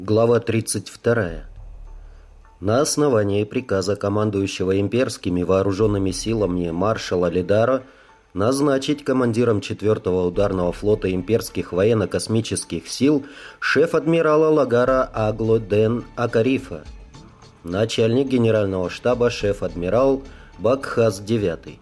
Глава 32. На основании приказа командующего имперскими вооруженными силами маршала Лидара назначить командиром 4-го ударного флота имперских военно-космических сил шеф-адмирала Лагара Агло Ден Акарифа, начальник генерального штаба шеф-адмирал Бакхаз IX.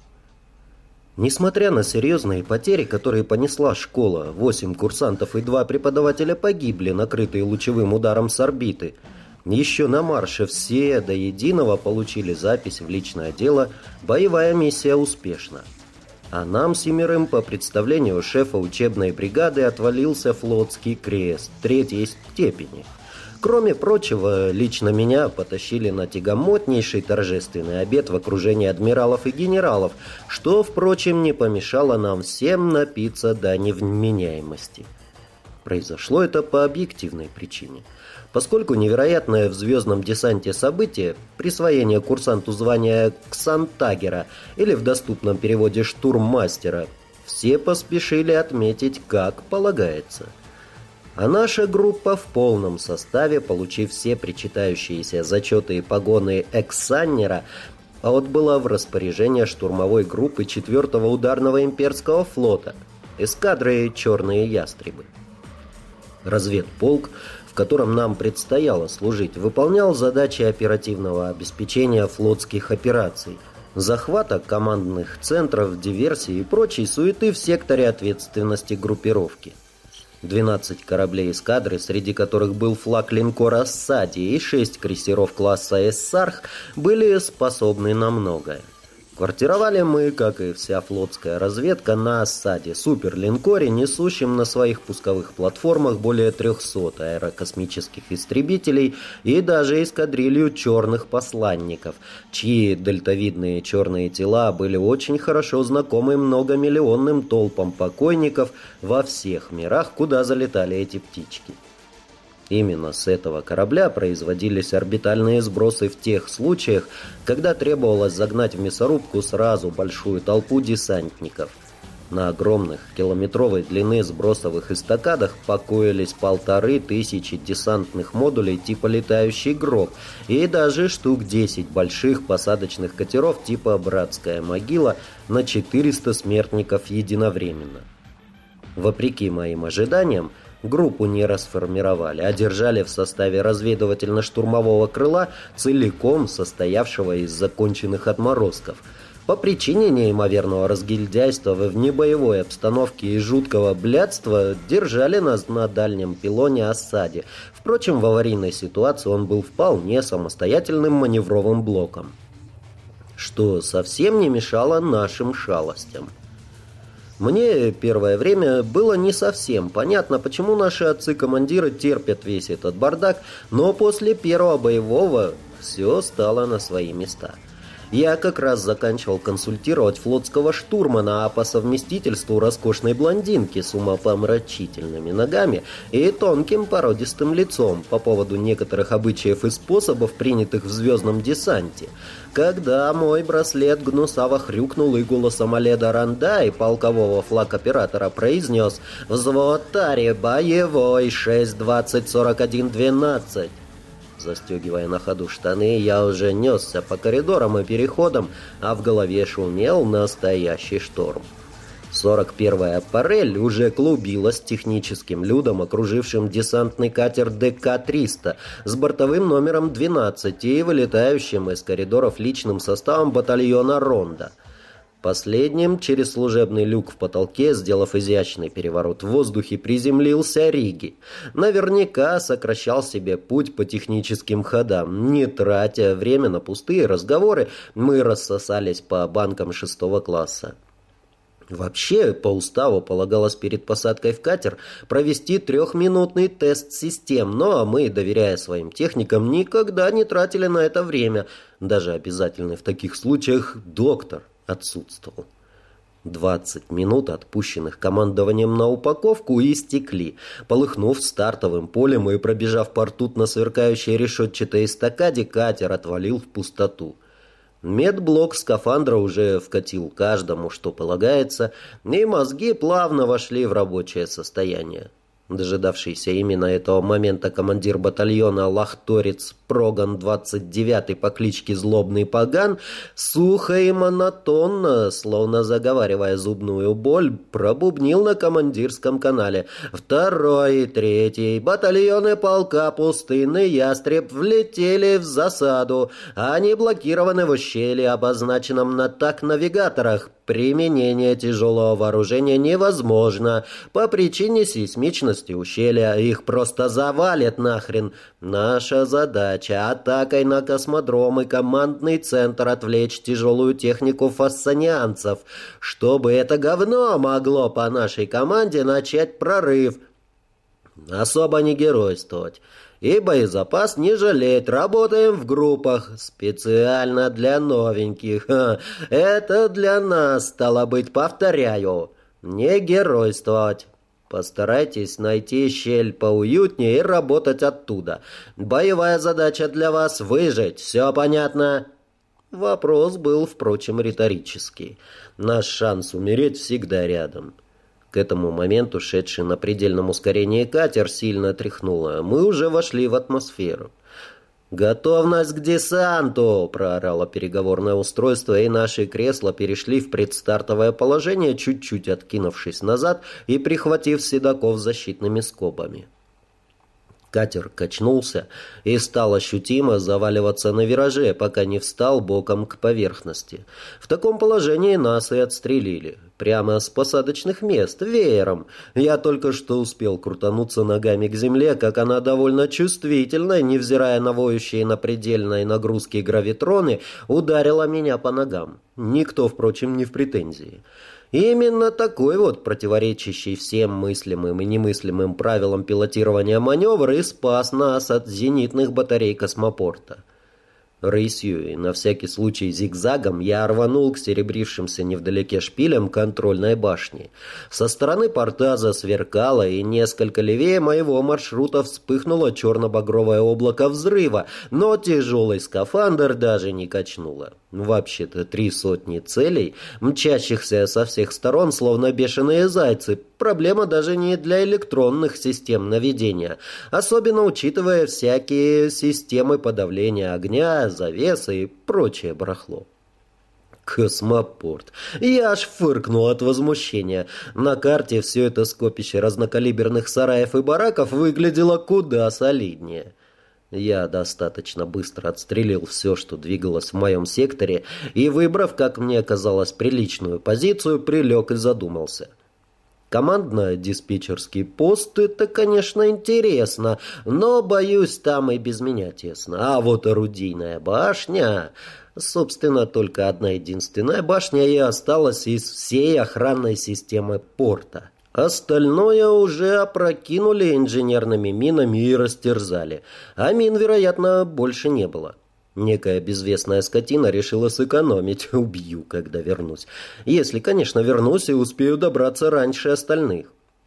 Несмотря на серьезные потери, которые понесла школа, 8 курсантов и 2 преподавателя погибли, накрытые лучевым ударом с орбиты, еще на марше все до единого получили запись в личное дело «Боевая миссия успешна». А нам 7 по представлению шефа учебной бригады отвалился флотский крест 3-й степени. Кроме прочего, лично меня потащили на тягомотнейший торжественный обед в окружении адмиралов и генералов, что, впрочем, не помешало нам всем напиться до невменяемости. Произошло это по объективной причине. Поскольку невероятное в звездном десанте событие, присвоение курсанту звания Ксантагера или в доступном переводе штурммастера, все поспешили отметить как полагается. А наша группа в полном составе, получив все причитающиеся зачеты и погоны эксаннера, отбыла в распоряжение штурмовой группы 4-го ударного имперского флота, эскадры «Черные ястребы». Разведполк, в котором нам предстояло служить, выполнял задачи оперативного обеспечения флотских операций, захвата командных центров, диверсии и прочей суеты в секторе ответственности группировки. 12 кораблей эскадры, среди которых был флаг линкора «Ассади» и 6 крейсеров класса «Эссарх», были способны на многое. Квартировали мы, как и вся флотская разведка, на «Ассаде», суперлинкоре, несущем на своих пусковых платформах более 300 аэрокосмических истребителей и даже эскадрилью черных посланников, чьи дельтовидные черные тела были очень хорошо знакомы многомиллионным толпам покойников во всех мирах, куда залетали эти птички. Именно с этого корабля производились орбитальные сбросы в тех случаях, когда требовалось загнать в мясорубку сразу большую толпу десантников. На огромных километровой длины сбросовых эстакадах покоились 1500 десантных модулей типа «Летающий гроб» и даже штук 10 больших посадочных катеров типа «Братская могила» на 400 смертников единовременно. Вопреки моим ожиданиям, группу не расформировали, а держали в составе разведывательно-штурмового крыла, целиком состоявшего из законченных отморозков. По причине неимоверного разгильдяйства в небоевой обстановке и жуткого блядства держали нас на дальнем пилоне «Ассаде». Впрочем, в аварийной ситуации он был вполне самостоятельным маневровым блоком, что совсем не мешало нашим шалостям. Мне первое время было не совсем понятно, почему наши отцы-командиры терпят весь этот бардак, но после первого боевого все стало на свои места. Я как раз заканчивал консультировать флотского штурмана, а по совместительству роскошной блондинки с умопомрачительными ногами и тонким породистым лицом по поводу некоторых обычаев и способов, принятых в звездном десанте, когда мой браслет гнусаво хрюкнул и голосом Оледа Ранда и полкового флаг-оператора произнес «Взвод Тари, боевой, 6-20-41-12». Застегивая на ходу штаны, я уже несся по коридорам и переходам, а в голове шумел настоящий шторм. 41-я «Парель» уже клубилась техническим людом, окружившим десантный катер ДК-300 с бортовым номером 12 и вылетающим из коридоров личным составом батальона «Ронда». Последним через служебный люк в потолке, сделав изящный переворот в воздухе, приземлился Риги. Наверняка сокращал себе путь по техническим ходам. Не тратя время на пустые разговоры, мы рассосались по банкам 6-го класса. Вообще, по уставу полагалось перед посадкой в катер провести 3-минутный тест систем, но мы, доверяя своим техникам, никогда не тратили на это время. Даже обязательный в таких случаях доктор отсутствовал. 20 минут, отпущенных командованием на упаковку, истекли. Полыхнув стартовым полем и пробежав по ртутно сверкающей решетчатой эстакаде, катер отвалил в пустоту. Медблок скафандра уже вкатил каждому, что полагается, и мозги плавно вошли в рабочее состояние. Дожидавшийся именно этого момента командир батальона лахторец Проган 29 по кличке Злобный Паган сухо и монотонно, словно заговаривая зубную боль, пробубнил на командирском канале: «Второй и третий батальоны полка Пустынный Ястреб влетели в засаду. Они блокированы в ущелье, обозначенном на так-навигаторах. Применение тяжелого вооружения невозможно. По причине сейсмичности ущелья их просто завалит нахрен. Наша задача — атакой на космодром и командный центр отвлечь тяжелую технику фассанианцев, чтобы это говно могло по нашей команде начать прорыв. Особо не геройствовать. И боезапас не жалеть. Работаем в группах. Специально для новеньких. Это для нас, стало быть, повторяю. Не геройствовать. Постарайтесь найти щель поуютнее и работать оттуда. Боевая задача для вас — выжить. Все понятно?» Вопрос был, впрочем, риторический. Наш шанс умереть всегда рядом. К этому моменту шедший на предельном ускорении катер сильно тряхнуло. Мы уже вошли в атмосферу. «Готовность к десанту!» — проорало переговорное устройство, и наши кресла перешли в предстартовое положение, чуть-чуть откинувшись назад и прихватив седаков защитными скобами. Катер качнулся и стал ощутимо заваливаться на вираже, пока не встал боком к поверхности. В таком положении нас и отстрелили. Прямо с посадочных мест, веером. Я только что успел крутануться ногами к земле, как она довольно чувствительно, невзирая на воющие на предельной нагрузке гравитроны, ударила меня по ногам. Никто, впрочем, не в претензии. Именно такой вот противоречащий всем мыслимым и немыслимым правилам пилотирования маневр и спас нас от зенитных батарей космопорта. Рысью и на всякий случай зигзагом я рванул к серебрившимся невдалеке шпилям контрольной башни. Со стороны порта засверкало, и несколько левее моего маршрута вспыхнуло черно-багровое облако взрыва, но тяжелый скафандр даже не качнуло. Вообще-то 300 целей, мчащихся со всех сторон, словно бешеные зайцы. Проблема даже не для электронных систем наведения, особенно учитывая всякие системы подавления огня, завесы и прочее барахло. Космопорт. Я аж фыркнул от возмущения. На карте все это скопище разнокалиберных сараев и бараков выглядело куда солиднее. Я достаточно быстро отстрелил все, что двигалось в моем секторе, и, выбрав, как мне казалось, приличную позицию, прилег и задумался. Командно-диспетчерский пост — это, конечно, интересно, но, боюсь, там и без меня тесно. А вот орудийная башня... Собственно, только одна единственная башня и осталась из всей охранной системы порта. Остальное уже опрокинули инженерными минами и растерзали. А мин, вероятно, больше не было. Некая безвестная скотина решила сэкономить. Убью, когда вернусь. Если, конечно, вернусь и успею добраться раньше остальных.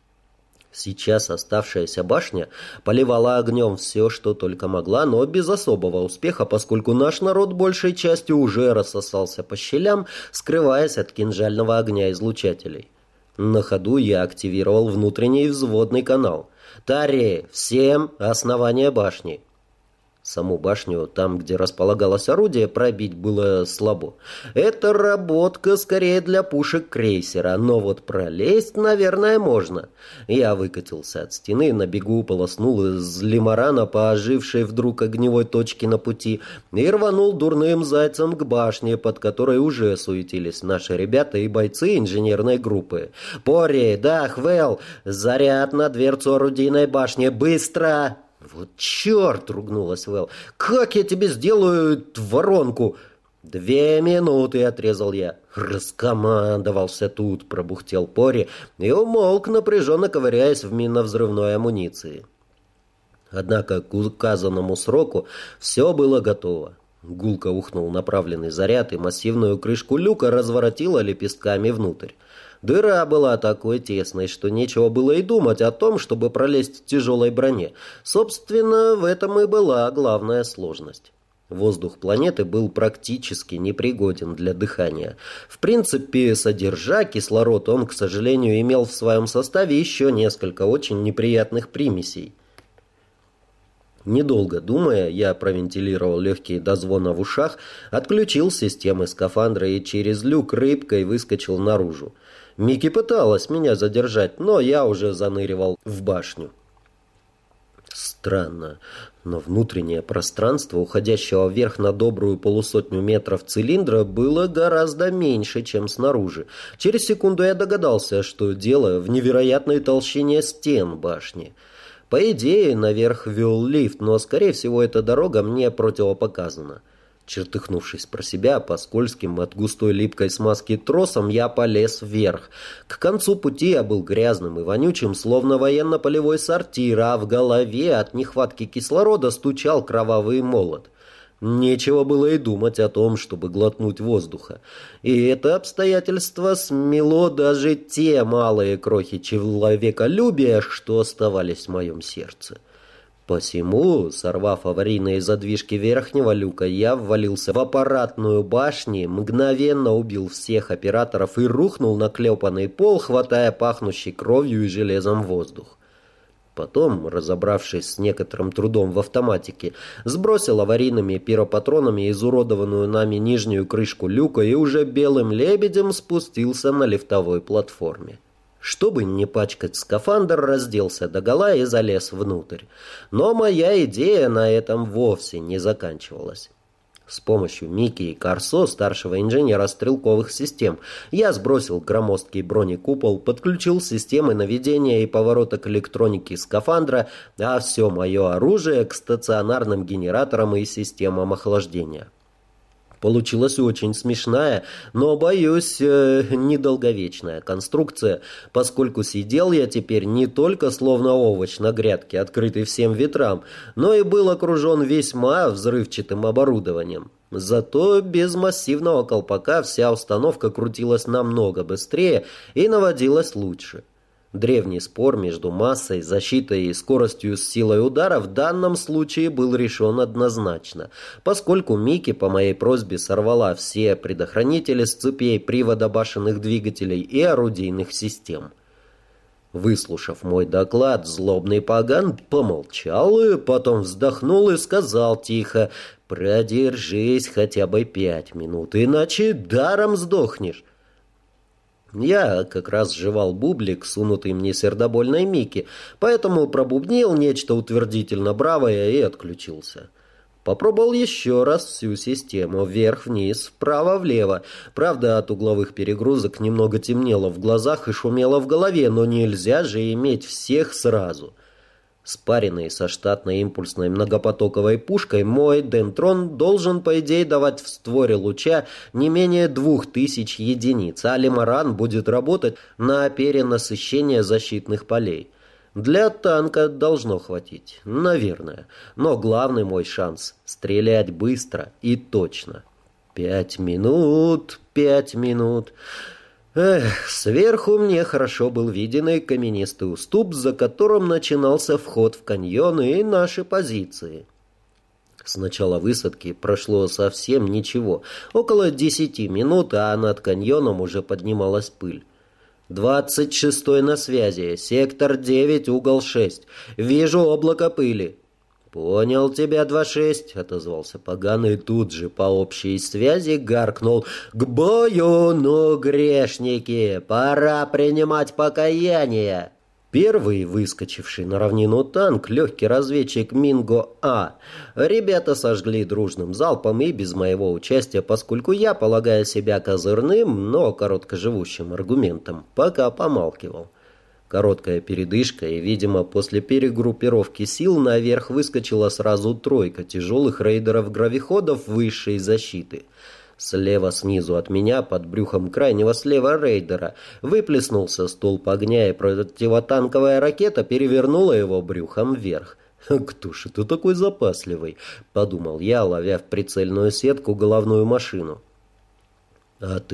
Сейчас оставшаяся башня поливала огнем все, что только могла, но без особого успеха, поскольку наш народ большей частью уже рассосался по щелям, скрываясь от кинжального огня излучателей. На ходу я активировал внутренний взводный канал. «Тари, всем основание башни!» Саму башню, там, где располагалось орудие, пробить было слабо. Это работка скорее для пушек крейсера, но вот пролезть, наверное, можно. Я выкатился от стены, на бегу полоснул из лимарана по ожившей вдруг огневой точке на пути и рванул дурным зайцем к башне, под которой уже суетились наши ребята и бойцы инженерной группы. «Пори, да, Хвел, заряд на дверцу орудийной башни, быстро!» «Вот черт!» — ругнулась Вэл. «Как я тебе сделаю воронку?» «2 минуты!» — отрезал я. «Раскомандовался тут!» — пробухтел Пори и умолк, напряженно ковыряясь в минно-взрывной амуниции. Однако к указанному сроку все было готово. Гулко ухнул направленный заряд, и массивную крышку люка разворотило лепестками внутрь. Дыра была такой тесной, что нечего было и думать о том, чтобы пролезть в тяжелой броне. Собственно, в этом и была главная сложность. Воздух планеты был практически непригоден для дыхания. В принципе, содержа кислород, он, к сожалению, имел в своем составе еще несколько очень неприятных примесей. Недолго думая, я провентилировал легкие до звона в ушах, отключил системы скафандра и через люк рыбкой выскочил наружу. Микки пыталась меня задержать, но я уже заныривал в башню. Странно, но внутреннее пространство, уходящего вверх на добрую 100 метров цилиндра, было гораздо меньше, чем снаружи. Через секунду я догадался, что дело в невероятной толщине стен башни. По идее, наверх вел лифт, но, скорее всего, эта дорога мне противопоказана. Чертыхнувшись про себя, по скользким от густой липкой смазки тросам, я полез вверх. К концу пути я был грязным и вонючим, словно военно-полевой сортир, а в голове от нехватки кислорода стучал кровавый молот. Нечего было и думать о том, чтобы глотнуть воздуха. И это обстоятельство смело даже те малые крохи человеколюбия, что оставались в моем сердце. Посему, сорвав аварийные задвижки верхнего люка, я ввалился в аппаратную башню, мгновенно убил всех операторов и рухнул на клепанный пол, хватая пахнущий кровью и железом воздух. Потом, разобравшись с некоторым трудом в автоматике, сбросил аварийными пиропатронами изуродованную нами нижнюю крышку люка и уже белым лебедем спустился на лифтовой платформе. Чтобы не пачкать скафандр, разделся догола и залез внутрь. Но моя идея на этом вовсе не заканчивалась. С помощью Микки и Корсо, старшего инженера стрелковых систем, я сбросил громоздкий бронекупол, подключил системы наведения и поворота к электронике скафандра, а все мое оружие к стационарным генераторам и системам охлаждения. Получилась очень смешная, но, боюсь, недолговечная конструкция, поскольку сидел я теперь не только словно овощ на грядке, открытый всем ветрам, но и был окружен весьма взрывчатым оборудованием. Зато без массивного колпака вся установка крутилась намного быстрее и наводилась лучше. Древний спор между массой, защитой и скоростью с силой удара в данном случае был решен однозначно, поскольку Микки по моей просьбе сорвала все предохранители с цепей привода башенных двигателей и орудийных систем. Выслушав мой доклад, злобный паган помолчал, потом вздохнул и сказал тихо: «Продержись хотя бы 5 минут, иначе даром сдохнешь». Я как раз жевал бублик, сунутый мне сердобольной Микки, поэтому пробубнил нечто утвердительно бравое и отключился. Попробовал еще раз всю систему, вверх-вниз, вправо-влево. Правда, от угловых перегрузок немного темнело в глазах и шумело в голове, но нельзя же иметь всех сразу. Спаренный со штатной импульсной многопотоковой пушкой, мой дентрон должен, по идее, давать в створе луча не менее 2000 единиц, а лимаран будет работать на перенасыщение защитных полей. Для танка должно хватить, наверное, но главный мой шанс — стрелять быстро и точно. 5 минут, 5 минут... Эх, сверху мне хорошо был виден и каменистый уступ, за которым начинался вход в каньон и наши позиции. С начала высадки прошло совсем ничего, около 10 минут, а над каньоном уже поднималась пыль. 26-й на связи, сектор 9, угол 6. Вижу облако пыли. «Понял тебя, 2-6», — отозвался поганый, тут же по общей связи гаркнул: «К бою, ну, грешники! Пора принимать покаяние!» Первый, выскочивший на равнину танк, легкий разведчик Минго-А, ребята сожгли дружным залпом и без моего участия, поскольку я, полагая себя козырным, но короткоживущим аргументом, пока помалкивал. Короткая передышка, и, видимо, после перегруппировки сил наверх выскочила сразу 3 тяжелых рейдеров-гравиходов высшей защиты. Слева снизу от меня, под брюхом крайнего слева рейдера, выплеснулся столб огня, и противотанковая ракета перевернула его брюхом вверх. «Кто ж это такой запасливый?» — подумал я, ловя в прицельную сетку головную машину. От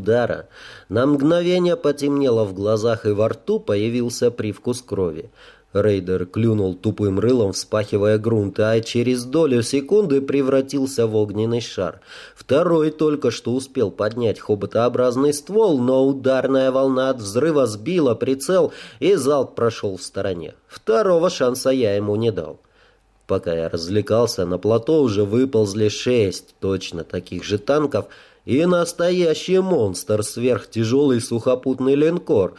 энергоудара на мгновение потемнело в глазах и во рту появился привкус крови. Рейдер клюнул тупым рылом, вспахивая грунт, а через долю секунды превратился в огненный шар. Второй только что успел поднять хоботообразный ствол, но ударная волна от взрыва сбила прицел, и залп прошел в стороне. Второго шанса я ему не дал. Пока я развлекался, на плато уже выползли 6 точно таких же танков и настоящий монстр, сверхтяжелый сухопутный линкор,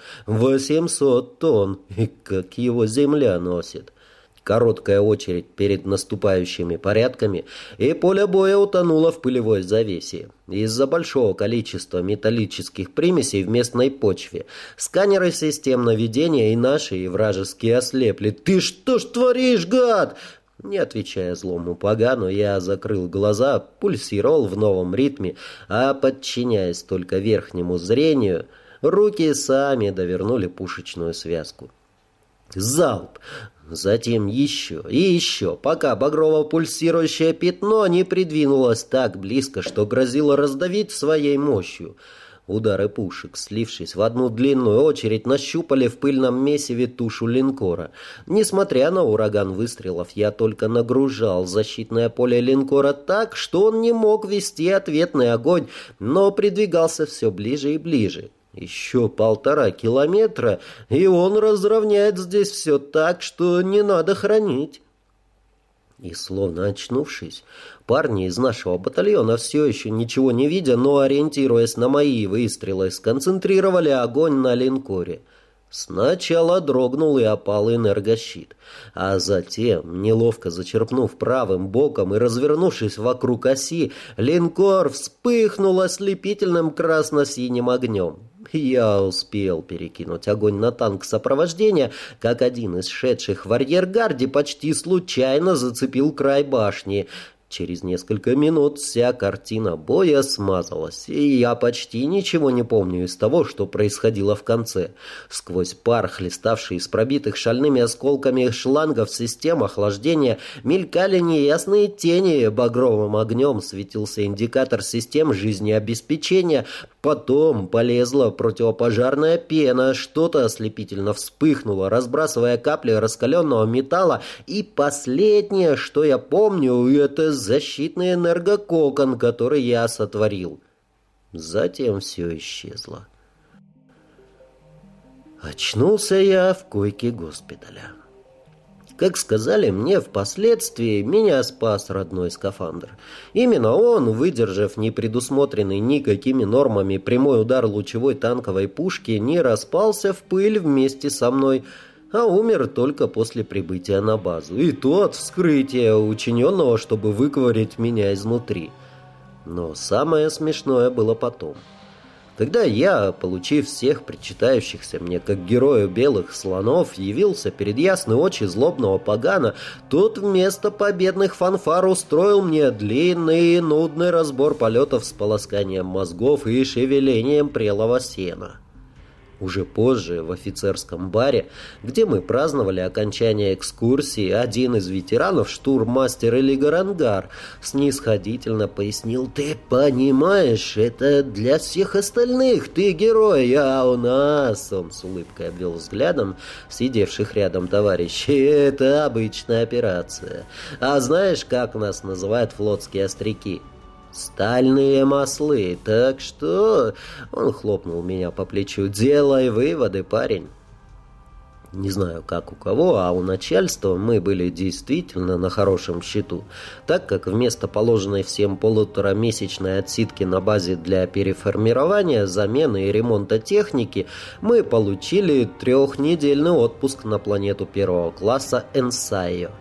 800 тонн, и как его земля носит. Короткая очередь перед наступающими порядками, и поле боя утонуло в пылевой завесе. Из-за большого количества металлических примесей в местной почве сканеры систем наведения и наши, и вражеские ослепли. «Ты что ж творишь, гад?» Не отвечая злому погану, я закрыл глаза, пульсировал в новом ритме, а, подчиняясь только верхнему зрению, руки сами довернули пушечную связку. Залп! Затем еще и еще, пока багрово-пульсирующее пятно не придвинулось так близко, что грозило раздавить своей мощью. Удары пушек, слившись в одну длинную очередь, нащупали в пыльном месиве тушу линкора. Несмотря на ураган выстрелов, я только нагружал защитное поле линкора так, что он не мог вести ответный огонь, но придвигался все ближе и ближе. Еще 1,5 километра, и он разровняет здесь все так, что не надо хранить. И, словно очнувшись, парни из нашего батальона, все еще ничего не видя, но ориентируясь на мои выстрелы, сконцентрировали огонь на линкоре. Сначала дрогнул и опал энергощит, а затем, неловко зачерпнув правым боком и развернувшись вокруг оси, линкор вспыхнул ослепительным красно-синим огнем. Я успел перекинуть огонь на танк сопровождения, как один из шедших в арьергарде почти случайно зацепил край башни. Через несколько минут вся картина боя смазалась, и я почти ничего не помню из того, что происходило в конце. Сквозь пар, хлеставший из пробитых шальными осколками шлангов систем охлаждения, мелькали неясные тени, багровым огнем светился индикатор систем жизнеобеспечения, потом полезла противопожарная пена, что-то ослепительно вспыхнуло, разбрасывая капли раскаленного металла, и последнее, что я помню, это защитный энергококон, который я сотворил. Затем все исчезло. Очнулся я в койке госпиталя. Как сказали мне впоследствии, меня спас родной скафандр. Именно он, выдержав непредусмотренный никакими нормами прямой удар лучевой танковой пушки, не распался в пыль вместе со мной, а умер только после прибытия на базу. И то от вскрытия, учиненного, чтобы выковырять меня изнутри. Но самое смешное было потом. Когда я, получив всех причитающихся мне как герою белых слонов, явился перед ясные очи злобного погана, тот вместо победных фанфар устроил мне длинный и нудный разбор полетов с полосканием мозгов и шевелением прелого сена. Уже позже, в офицерском баре, где мы праздновали окончание экскурсии, один из ветеранов, штурммастер Элигар Ангар, снисходительно пояснил: «Ты понимаешь, это для всех остальных, ты герой, а у нас...» Он с улыбкой обвел взглядом сидевших рядом товарищей. «Это обычная операция. А знаешь, как нас называют флотские остряки? Стальные маслы, так что...» Он хлопнул меня по плечу. «Делай выводы, парень». Не знаю, как у кого, а у начальства мы были действительно на хорошем счету, так как вместо положенной всем 1,5-месячной отсидки на базе для переформирования, замены и ремонта техники, мы получили 3-недельный отпуск на планету 1-го класса Энсайо.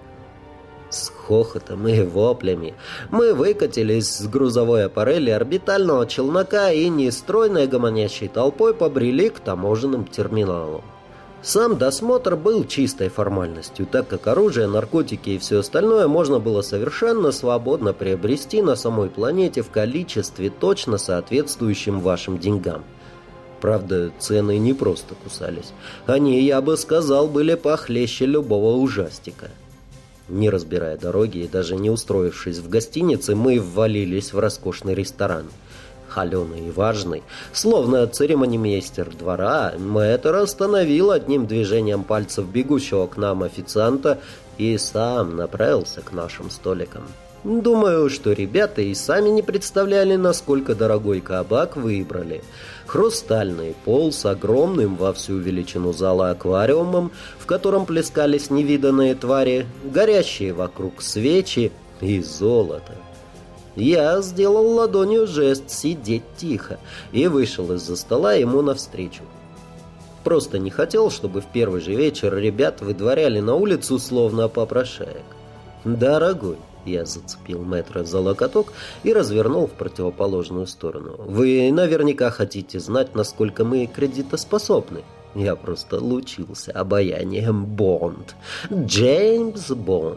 С хохотом и воплями мы выкатились с грузовой аппарели орбитального челнока и нестройной гомонящей толпой побрели к таможенным терминалам. Сам досмотр был чистой формальностью, так как оружие, наркотики и все остальное можно было совершенно свободно приобрести на самой планете в количестве, точно соответствующем вашим деньгам. Правда, цены не просто кусались. Они, я бы сказал, были похлеще любого ужастика. Не разбирая дороги и даже не устроившись в гостинице, мы ввалились в роскошный ресторан. Холеный и важный, словно церемонимейстер двора, мэтр остановил одним движением пальцев бегущего к нам официанта и сам направился к нашим столикам. Думаю, что ребята и сами не представляли, насколько дорогой кабак выбрали. Хрустальный пол с огромным во всю величину зала аквариумом, в котором плескались невиданные твари, горящие вокруг свечи и золото. Я сделал ладонью жест «сидеть тихо» и вышел из-за стола ему навстречу. Просто не хотел, чтобы в первый же вечер ребят выдворяли на улицу словно попрошаек. «Дорогой», — я зацепил мэтра за локоток и развернул в противоположную сторону, «вы наверняка хотите знать, насколько мы кредитоспособны». Я просто лучился обаянием Бонд. Джеймс Бонд.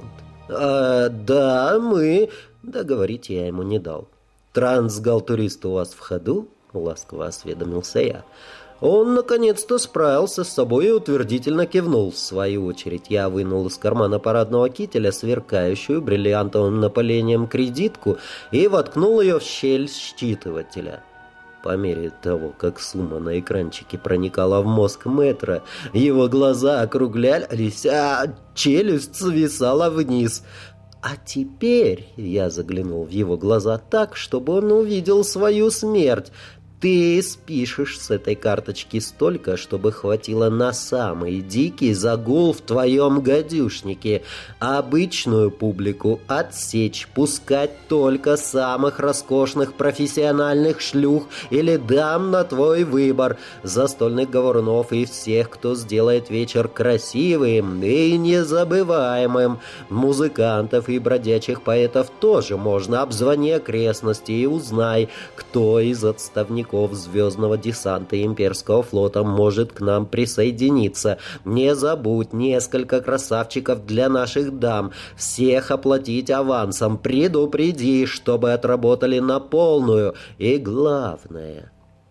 «Да, мы...» Договорить я ему не дал. «Трансгал-турист у вас в ходу?» — ласково осведомился я. Он наконец-то справился с собой и утвердительно кивнул. В свою очередь я вынул из кармана парадного кителя сверкающую бриллиантовым напылением кредитку и воткнул ее в щель считывателя. По мере того, как сумма на экранчике проникала в мозг мэтра, его глаза округлялись, а челюсть свисала вниз. «А теперь...» — я заглянул в его глаза так, чтобы он увидел свою смерть. «Ты спишешь с этой карточки столько, чтобы хватило на самый дикий загул в твоем гадюшнике. Обычную публику отсечь, пускать только самых роскошных профессиональных шлюх или дам на твой выбор, застольных говорунов и всех, кто сделает вечер красивым и незабываемым. Музыкантов и бродячих поэтов тоже можно. Обзвони окрестности и узнай, кто из отставников звездного десанта имперского флота может к нам присоединиться. Не забудь несколько красавчиков для наших дам. Всех оплатить авансом. Предупреди, чтобы отработали на полную. И главное...»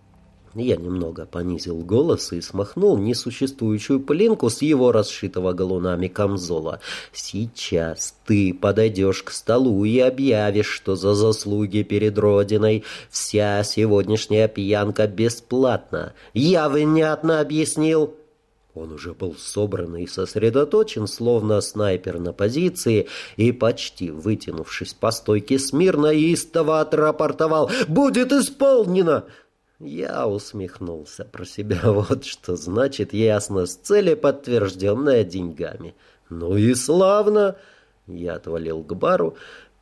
Я немного понизил голос и смахнул несуществующую пылинку с его расшитого галунами камзола. «Сейчас ты подойдешь к столу и объявишь, что за заслуги перед Родиной вся сегодняшняя пьянка бесплатна. Я внятно объяснил?» Он уже был собран и сосредоточен, словно снайпер на позиции, и, почти вытянувшись по стойке смирно, истово отрапортовал: «Будет исполнено!» Я усмехнулся про себя. Вот что значит ясность цели, подтвержденная деньгами. «Ну и славно!» Я отвалил к бару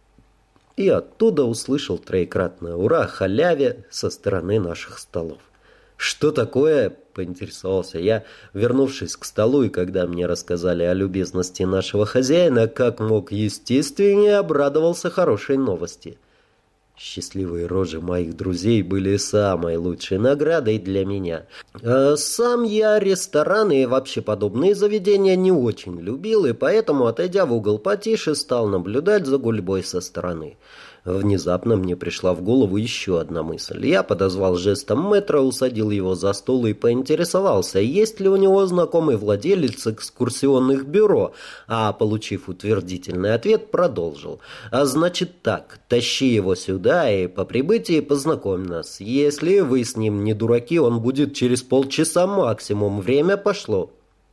и оттуда услышал троекратное «Ура!» халяве со стороны наших столов. «Что такое?» — поинтересовался я, вернувшись к столу, и когда мне рассказали о любезности нашего хозяина, как мог естественнее обрадовался хорошей новости. Счастливые рожи моих друзей были самой лучшей наградой для меня. Сам я рестораны и вообще подобные заведения не очень любил, и поэтому, отойдя в угол потише, стал наблюдать за гульбой со стороны. Внезапно мне пришла в голову еще одна мысль. Я подозвал жестом мэтра, усадил его за стол и поинтересовался, есть ли у него знакомый владелец экскурсионных бюро, а, получив утвердительный ответ, продолжил. «Значит так, тащи его сюда и по прибытии познакомь нас. Если вы с ним не дураки, он будет через полчаса максимум. Время пошло».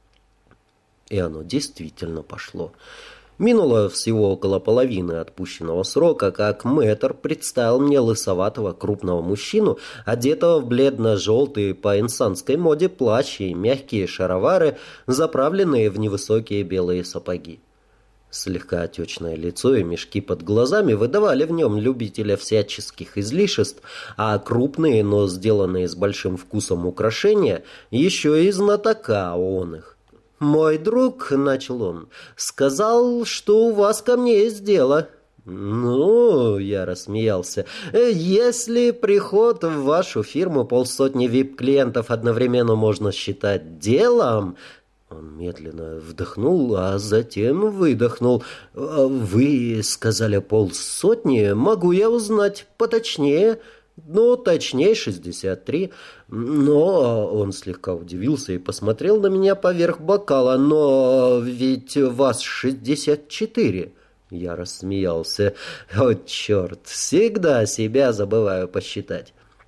И оно действительно пошло. Минуло всего около половины отпущенного срока, как мэтр представил мне лысоватого крупного мужчину, одетого в бледно-желтый по инсанской моде плащ и мягкие шаровары, заправленные в невысокие белые сапоги. Слегка отечное лицо и мешки под глазами выдавали в нем любителя всяческих излишеств, а крупные, но сделанные с большим вкусом украшения еще и знатока он их. «Мой друг, — начал он, — сказал, что у вас ко мне есть дело». «Ну, — я рассмеялся, — если приход в вашу фирму полсотни вип-клиентов одновременно можно считать делом...» Он медленно вдохнул, а затем выдохнул. «Вы сказали полсотни? Могу я узнать поточнее?» «Ну, точнее, 63. Но...» Он слегка удивился и посмотрел на меня поверх бокала. «Но ведь вас 64». Я рассмеялся. «О, черт, всегда себя забываю посчитать».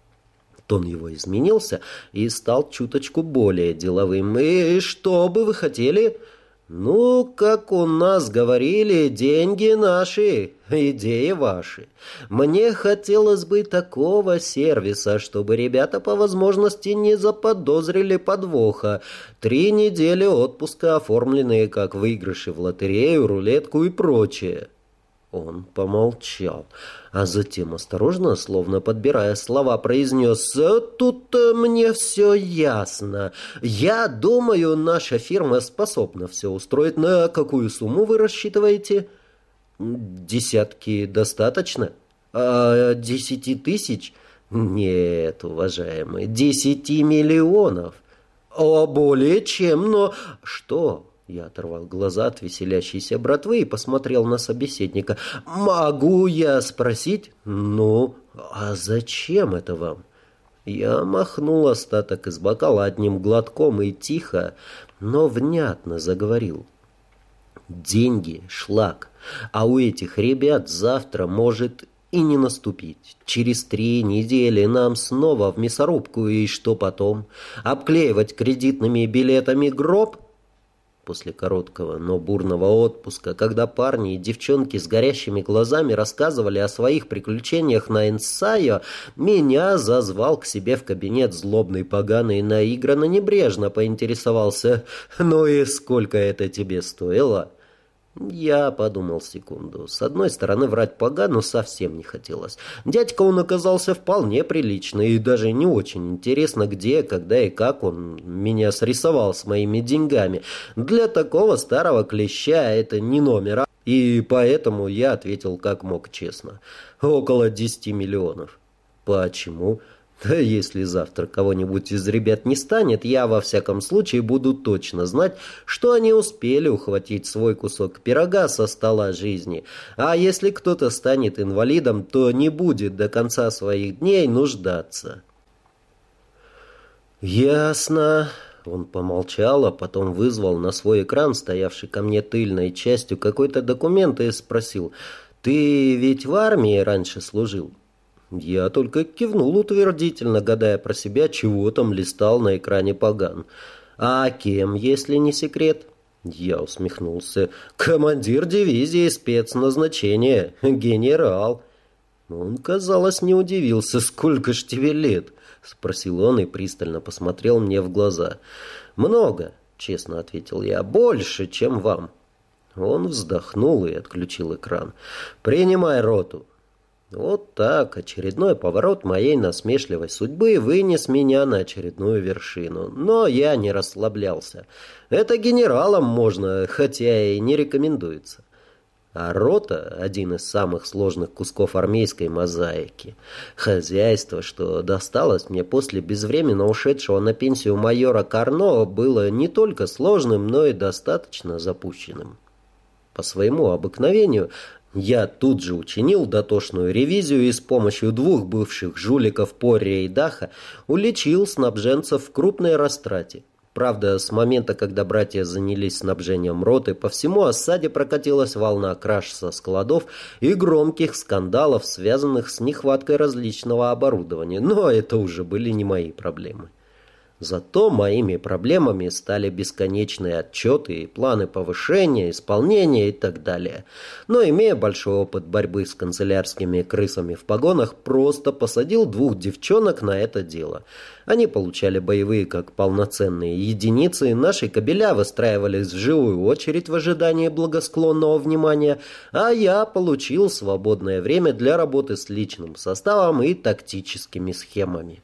Тон его изменился и стал чуточку более деловым. «И что бы вы хотели?» «Ну, как у нас говорили, деньги наши, идеи ваши. Мне хотелось бы такого сервиса, чтобы ребята по возможности не заподозрили подвоха. 3 недели отпуска, оформленные как выигрыши в лотерею, рулетку и прочее». Он помолчал, а затем осторожно, словно подбирая слова, произнес: «Тут мне все ясно. Я думаю, наша фирма способна все устроить. На какую сумму вы рассчитываете?» «Десятки достаточно? 10 тысяч? Нет, уважаемый, 10 миллионов. Более чем, но что?» Я оторвал глаза от веселящейся братвы и посмотрел на собеседника. «Могу я спросить? Ну, а зачем это вам?» Я махнул остаток из бокала одним глотком и тихо, но внятно заговорил. «Деньги — шлак, а у этих ребят завтра может и не наступить. Через 3 недели нам снова в мясорубку, и что потом? Обклеивать кредитными билетами гроб?» После короткого, но бурного отпуска, когда парни и девчонки с горящими глазами рассказывали о своих приключениях на Энсайо, меня зазвал к себе в кабинет злобный поганый и наигранно небрежно поинтересовался: «Ну и сколько это тебе стоило?» Я подумал секунду. С одной стороны, врать погану совсем не хотелось. Дядька он оказался вполне приличный, и даже не очень интересно, где, когда и как он меня срисовал с моими деньгами. Для такого старого клеща это не номер, и поэтому я ответил как мог честно. Около 10 миллионов. Почему? Да если завтра кого-нибудь из ребят не станет, я во всяком случае буду точно знать, что они успели ухватить свой кусок пирога со стола жизни. А если кто-то станет инвалидом, то не будет до конца своих дней нуждаться. «Ясно». Он помолчал, а потом вызвал на свой экран, стоявший ко мне тыльной частью, какой-то документ и спросил: «Ты ведь в армии раньше служил?» Я только кивнул утвердительно, гадая про себя, чего там листал на экране поган. «А кем, если не секрет?» Я усмехнулся. «Командир дивизии спецназначения, генерал». Он, казалось, не удивился. «Сколько ж тебе лет?» — спросил он и пристально посмотрел мне в глаза. «Много», — честно ответил я, — «больше, чем вам». Он вздохнул и отключил экран. «Принимай роту». Вот так очередной поворот моей насмешливой судьбы вынес меня на очередную вершину. Но я не расслаблялся. Это генералам можно, хотя и не рекомендуется. А рота — один из самых сложных кусков армейской мозаики. Хозяйство, что досталось мне после безвременно ушедшего на пенсию майора Карно, было не только сложным, но и достаточно запущенным. По своему обыкновению я тут же учинил дотошную ревизию и с помощью 2 бывших жуликов Порре и Даха уличил снабженцев в крупной растрате. Правда, с момента, когда братья занялись снабжением роты, по всему осаде прокатилась волна краж со складов и громких скандалов, связанных с нехваткой различного оборудования. Но это уже были не мои проблемы. Зато моими проблемами стали бесконечные отчеты и планы повышения, исполнения и так далее. Но, имея большой опыт борьбы с канцелярскими крысами в погонах, просто посадил 2 девчонок на это дело. Они получали боевые как полноценные единицы, наши кабеля выстраивались в живую очередь в ожидании благосклонного внимания, а я получил свободное время для работы с личным составом и тактическими схемами.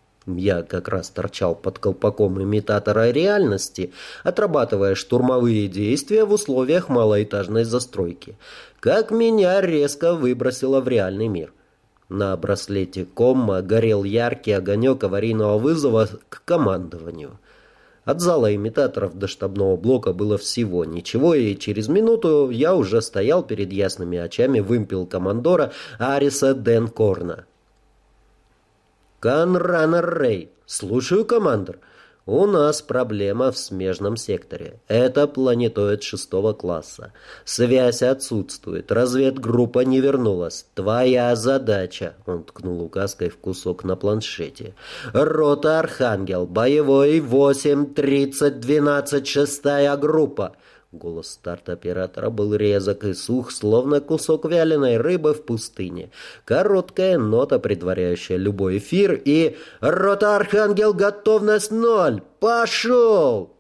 Я как раз торчал под колпаком имитатора реальности, отрабатывая штурмовые действия в условиях малоэтажной застройки. Как меня резко выбросило в реальный мир. На браслете комма горел яркий огонек аварийного вызова к командованию. От зала имитаторов до штабного блока было всего ничего, и через минуту я уже стоял перед ясными очами вымпел-командора Ариса Денкорна. «Канранер Рэй. Слушаю, командир». У нас проблема в смежном секторе. Это планетоид 6 класса. Связь отсутствует, разведгруппа не вернулась. Твоя задача, он ткнул указкой в кусок на планшете. Рота Архангел, боевой 8-30-12, 6-я группа. Голос старт-оператора был резок и сух, словно кусок вяленой рыбы в пустыне. Короткая нота, предваряющая любой эфир, и «Рота Архангел, готовность 0! Пошел!»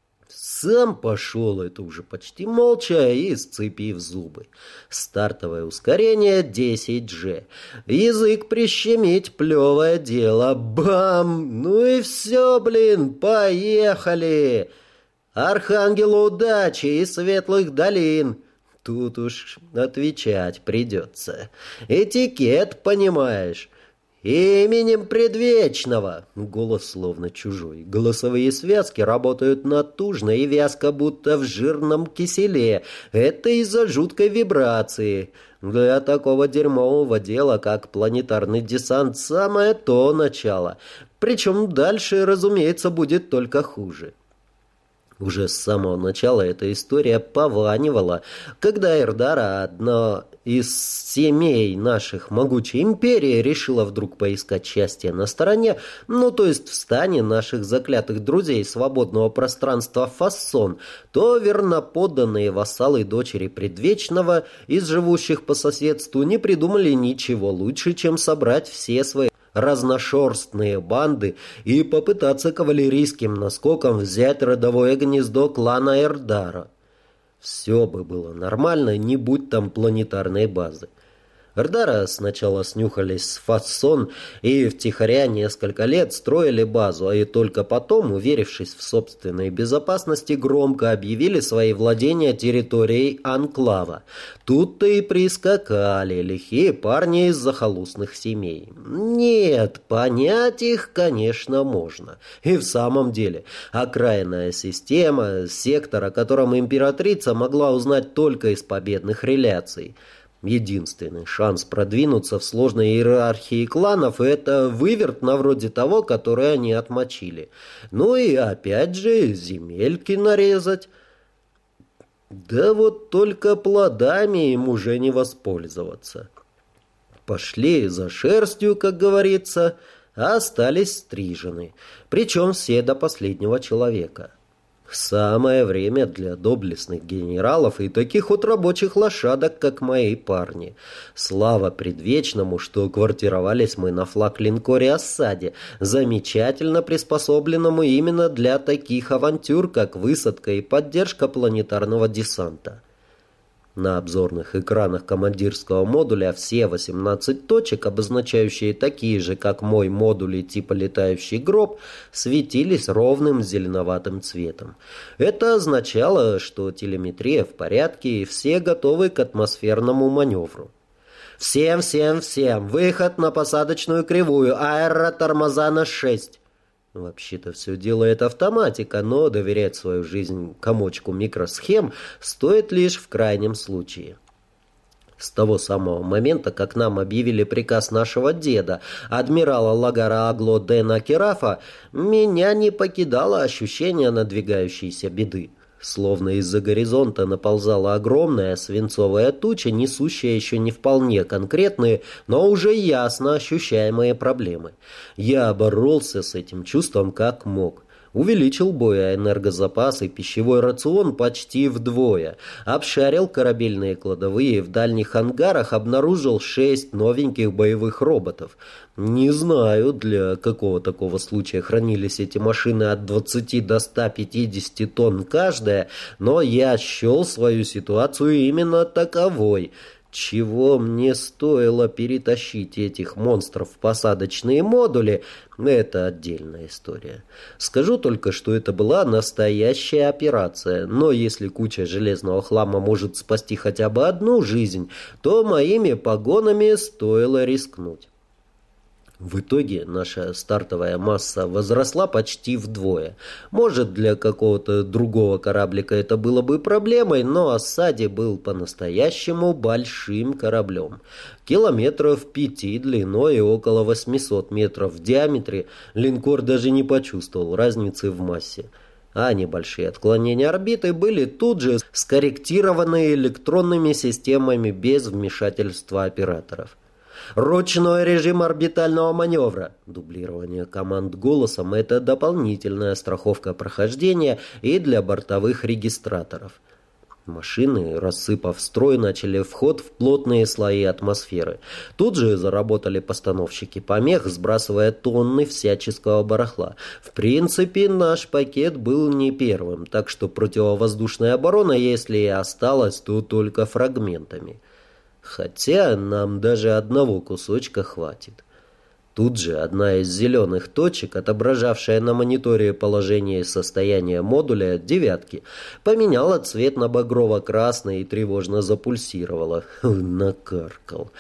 Сам пошел, это уже почти молча и сцепив зубы. Стартовое ускорение 10G. Язык прищемить, плевое дело. Бам! Ну и все, блин, поехали! Архангелу удачи и светлых долин. Тут уж отвечать придется. Этикет, понимаешь. Именем предвечного. Голос словно чужой. Голосовые связки работают натужно и вязко, будто в жирном киселе. Это из-за жуткой вибрации. Для такого дерьмового дела, как планетарный десант, самое то начало. Причем дальше, разумеется, будет только хуже. Уже с самого начала эта история пованивала, когда Эрдара, одна из семей наших могучей империи, решила вдруг поискать счастье на стороне, ну то есть в стане наших заклятых друзей свободного пространства Фассон, то верноподданные вассалы дочери Предвечного из живущих по соседству не придумали ничего лучше, чем собрать все свои разношерстные банды и попытаться кавалерийским наскоком взять родовое гнездо клана Эрдара. Все бы было нормально, не будь там планетарной базы. Эрдара сначала снюхались с Фассон и втихаря несколько лет строили базу, а и только потом, уверившись в собственной безопасности, громко объявили свои владения территорией анклава. Тут-то и прискакали лихие парни из захолустных семей. Нет, понять их, конечно, можно. И в самом деле, окраинная система, сектор, о котором императрица могла узнать только из победных реляций. Единственный шанс продвинуться в сложной иерархии кланов — это выверт на вроде того, который они отмочили. Ну и опять же земельки нарезать. Да вот только плодами им уже не воспользоваться. Пошли за шерстью, как говорится, а остались стрижены. Причем все до последнего человека. Самое время для доблестных генералов и таких вот рабочих лошадок, как мои парни. Слава предвечному, что квартировались мы на флаг-линкоре «Осаде», замечательно приспособленному именно для таких авантюр, как высадка и поддержка планетарного десанта. На обзорных экранах командирского модуля все 18 точек, обозначающие такие же, как мой модуль типа летающий гроб, светились ровным зеленоватым цветом. Это означало, что телеметрия в порядке и все готовы к атмосферному маневру. «Всем! Выход на посадочную кривую! Аэротормоза на 6!» Вообще-то все делает автоматика, но доверять свою жизнь комочку микросхем стоит лишь в крайнем случае. С того самого момента, как нам объявили приказ нашего деда, адмирала Лагара Агло Дэна Керафа, меня не покидало ощущение надвигающейся беды. Словно из-за горизонта наползала огромная свинцовая туча, несущая еще не вполне конкретные, но уже ясно ощущаемые проблемы. Я боролся с этим чувством как мог. Увеличил боеэнергозапас и пищевой рацион почти вдвое. Обшарил корабельные кладовые, в дальних ангарах обнаружил 6 новеньких боевых роботов. Не знаю, для какого такого случая хранились эти машины от 20 до 150 тонн каждая, но я счел свою ситуацию именно таковой. Чего мне стоило перетащить этих монстров в посадочные модули, это отдельная история. Скажу только, что это была настоящая операция, но если куча железного хлама может спасти хотя бы одну жизнь, то моими погонами стоило рискнуть. В итоге наша стартовая масса возросла почти вдвое. Может, для какого-то другого кораблика это было бы проблемой, но «Осади» был по-настоящему большим кораблем. Километров 5 длиной и около 800 метров в диаметре линкор даже не почувствовал разницы в массе. А небольшие отклонения орбиты были тут же скорректированы электронными системами без вмешательства операторов. Ручной режим орбитального маневра. Дублирование команд голосом – это дополнительная страховка прохождения и для бортовых регистраторов. Машины, рассыпав строй, начали вход в плотные слои атмосферы. Тут же заработали постановщики помех, сбрасывая тонны всяческого барахла. В принципе, наш пакет был не первым, так что противовоздушная оборона, если и осталась, то только фрагментами. Хотя нам даже одного кусочка хватит. Тут же одна из зеленых точек, отображавшая на мониторе положение и состояние модуля «девятки», поменяла цвет на багрово-красный и тревожно запульсировала. Накаркал.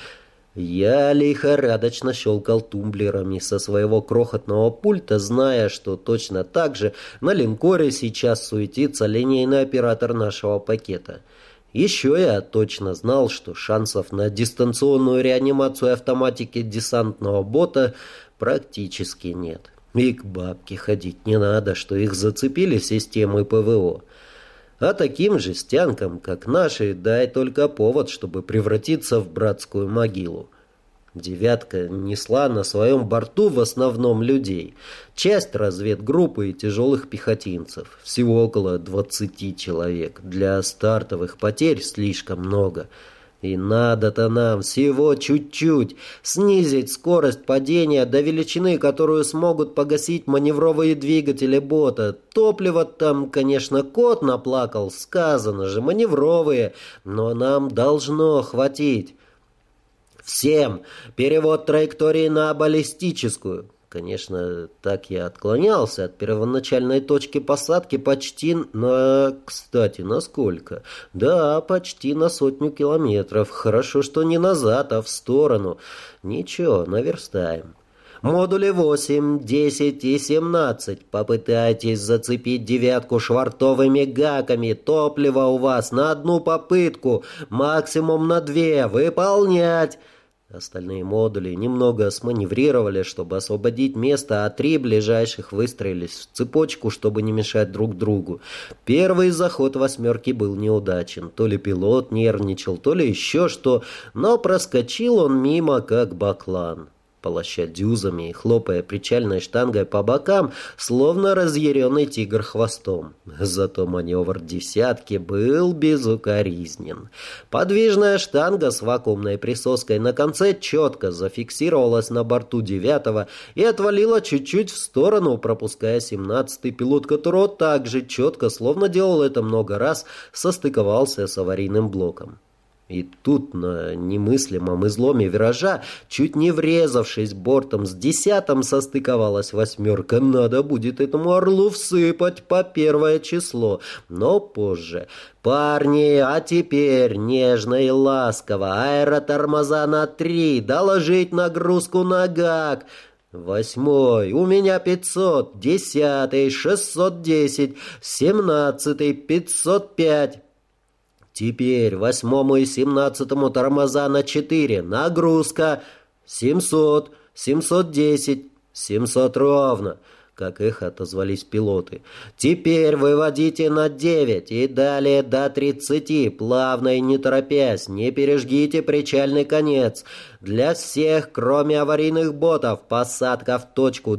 Я лихорадочно щелкал тумблерами со своего крохотного пульта, зная, что точно так же на линкоре сейчас суетится линейный оператор нашего пакета. Еще я точно знал, что шансов на дистанционную реанимацию автоматики десантного бота практически нет. И к бабке ходить не надо, что их зацепили системы ПВО. А таким жестянкам, как наши, дай только повод, чтобы превратиться в братскую могилу. «Девятка» несла на своем борту в основном людей. Часть разведгруппы и тяжелых пехотинцев. Всего около 20 человек. Для стартовых потерь слишком много. И надо-то нам всего чуть-чуть снизить скорость падения до величины, которую смогут погасить маневровые двигатели бота. Топливо там, конечно, кот наплакал, сказано же, маневровые, но нам должно хватить. Всем перевод траектории на баллистическую. Конечно, так я отклонялся от первоначальной точки посадки почти на... Кстати, на сколько? Да, почти на 100 километров. Хорошо, что не назад, а в сторону. Ничего, наверстаем. Модули 8, 10 и 17. Попытайтесь зацепить девятку швартовыми гаками. Топливо у вас на одну попытку, максимум на 2. Выполнять! Остальные модули немного сманеврировали, чтобы освободить место, а 3 ближайших выстроились в цепочку, чтобы не мешать друг другу. Первый заход «восьмерки» был неудачен. То ли пилот нервничал, то ли еще что, но проскочил он мимо, как баклан, полоща дюзами и хлопая причальной штангой по бокам, словно разъяренный тигр хвостом. Зато маневр «десятки» был безукоризнен. Подвижная штанга с вакуумной присоской на конце четко зафиксировалась на борту «девятого» и отвалила чуть-чуть в сторону, пропуская 17-й пилот, которого также четко, словно делал это много раз, состыковался с аварийным блоком. И тут, на немыслимом изломе виража, чуть не врезавшись бортом с 10-м, состыковалась «восьмерка». Надо будет этому орлу всыпать по 1 число, но позже. «Парни, а теперь нежно и ласково, аэротормоза на 3, доложить нагрузку на гак». 8-й, у меня 500, 10-й, 610, 17-й, 505. Теперь 8-му и 17-му тормоза на 4. Нагрузка 700, 710, 700 ровно. Как их отозвались пилоты. Теперь выводите на 9 и далее до 30, плавно и не торопясь. Не пережгите причальный конец. Для всех, кроме аварийных ботов, посадка в точку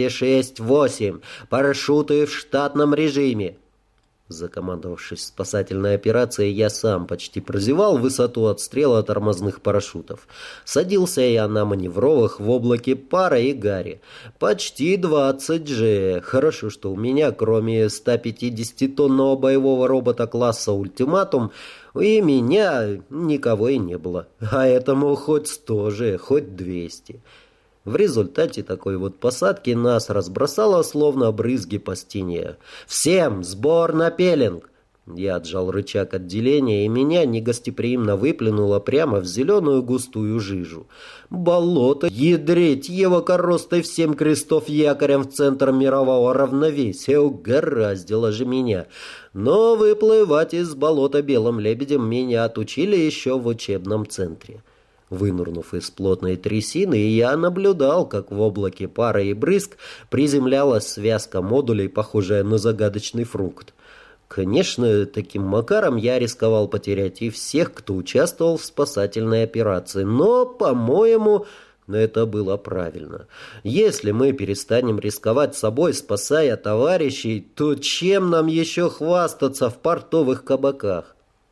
206-8. Парашюты в штатном режиме. Закомандовавшись спасательной операцией, я сам почти прозевал высоту отстрела тормозных парашютов. Садился я на маневровых в облаке пара и гари. Почти 20 же. Хорошо, что у меня, кроме 150-тонного боевого робота класса «Ультиматум», и меня никого и не было. А этому хоть 100 же, хоть 200. В результате такой вот посадки нас разбросало, словно брызги по стене. «Всем сбор на пеленг!» Я отжал рычаг отделения, и меня негостеприимно выплюнуло прямо в зеленую густую жижу. Болото, ядрить его коростой в 7 крестов якорем в центр мирового равновесия, угораздило же меня. Но выплывать из болота белым лебедем меня отучили еще в учебном центре. Вынурнув из плотной трясины, я наблюдал, как в облаке пара и брызг приземлялась связка модулей, похожая на загадочный фрукт. Конечно, таким макаром я рисковал потерять и всех, кто участвовал в спасательной операции, но, по-моему, это было правильно. Если мы перестанем рисковать собой, спасая товарищей, то чем нам еще хвастаться в портовых кабаках?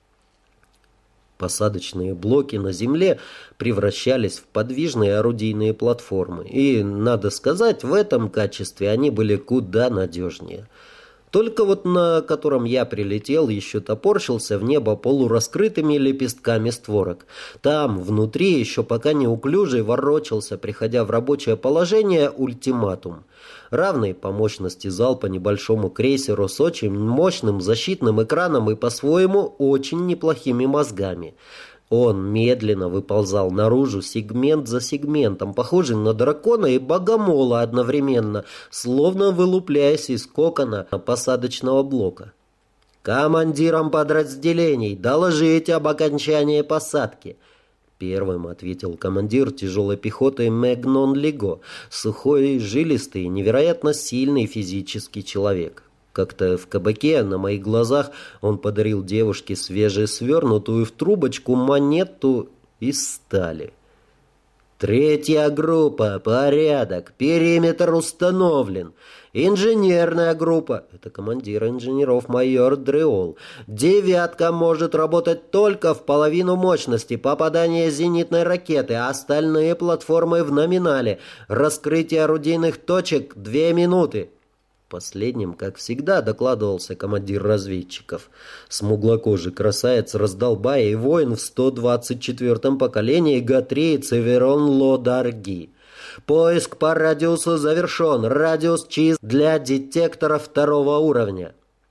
Посадочные блоки на земле превращались в подвижные орудийные платформы, и, надо сказать, в этом качестве они были куда надежнее. Только вот на котором я прилетел, еще топорщился в небо полураскрытыми лепестками створок. Там, внутри, еще пока неуклюжий ворочался, приходя в рабочее положение, ультиматум. Равный по мощности залпа небольшому крейсеру с очень мощным защитным экраном и по-своему очень неплохими мозгами. Он медленно выползал наружу сегмент за сегментом, похожий на дракона и богомола одновременно, словно вылупляясь из кокона посадочного блока. «Командирам подразделений доложить об окончании посадки!» Первым ответил командир тяжелой пехоты Мегнон Лего, сухой, жилистый, невероятно сильный физический человек. Как-то в кабаке на моих глазах он подарил девушке свежесвернутую в трубочку монету из стали. «Третья группа, порядок, периметр установлен. Инженерная группа», это командир инженеров майор Дреол. «Девятка может работать только в половину мощности попадания зенитной ракеты, а остальные платформы в номинале. Раскрытие орудийных точек 2 минуты». Последним, как всегда, докладывался командир разведчиков. Смуглокожий красавец, раздолбай и воин в 124-м поколении гатриец Эверон Лодарги. Поиск по радиусу завершен. Радиус чист для детектора 2-го уровня.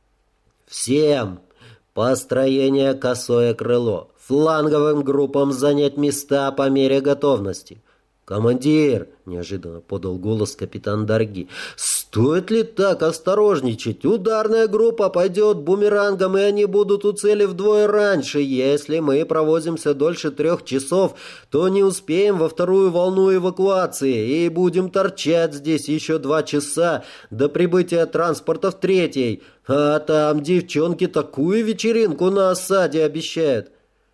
Всем построение косое крыло. Фланговым группам занять места по мере готовности. «Командир!» — неожиданно подал голос капитан Дарги. «Стоит ли так осторожничать? Ударная группа пойдет бумерангом, и они будут у цели вдвое раньше. Если мы провозимся дольше 3 часов, то не успеем во 2-ю волну эвакуации и будем торчать здесь еще 2 часа до прибытия транспорта в 3-й. А там девчонки такую вечеринку на осаде обещают».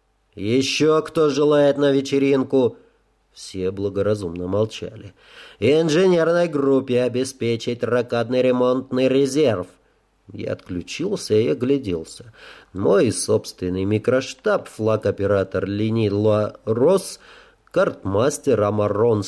«Еще кто желает на вечеринку?» Все благоразумно молчали. «Инженерной группе обеспечить ракадный ремонтный резерв». Я отключился и огляделся. Мой собственный микроштаб, флаг-оператор Линила Рос, картмастер Амарон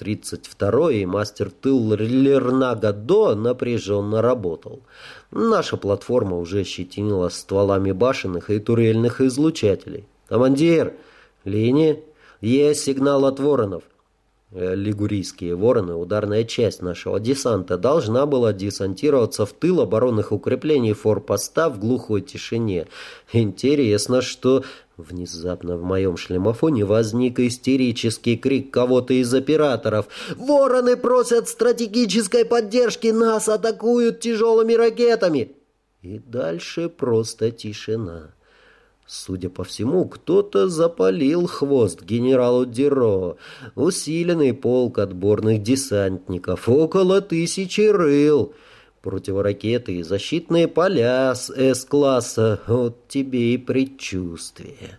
132 и мастер тыл Лернага До напряженно работал. Наша платформа уже щетинила стволами башенных и турельных излучателей. «Командир, линии?» «Есть сигнал от воронов». Лигурийские вороны, ударная часть нашего десанта, должна была десантироваться в тыл оборонных укреплений форпоста в глухой тишине. Интересно, что... Внезапно в моем шлемофоне возник истерический крик кого-то из операторов. «Вороны просят стратегической поддержки! Нас атакуют тяжелыми ракетами!» И дальше просто тишина. Судя по всему, кто-то запалил хвост генералу Диро. Усиленный полк отборных десантников, около 1000 рыл. Противоракеты и защитные поля с С-класса. Вот тебе и предчувствие.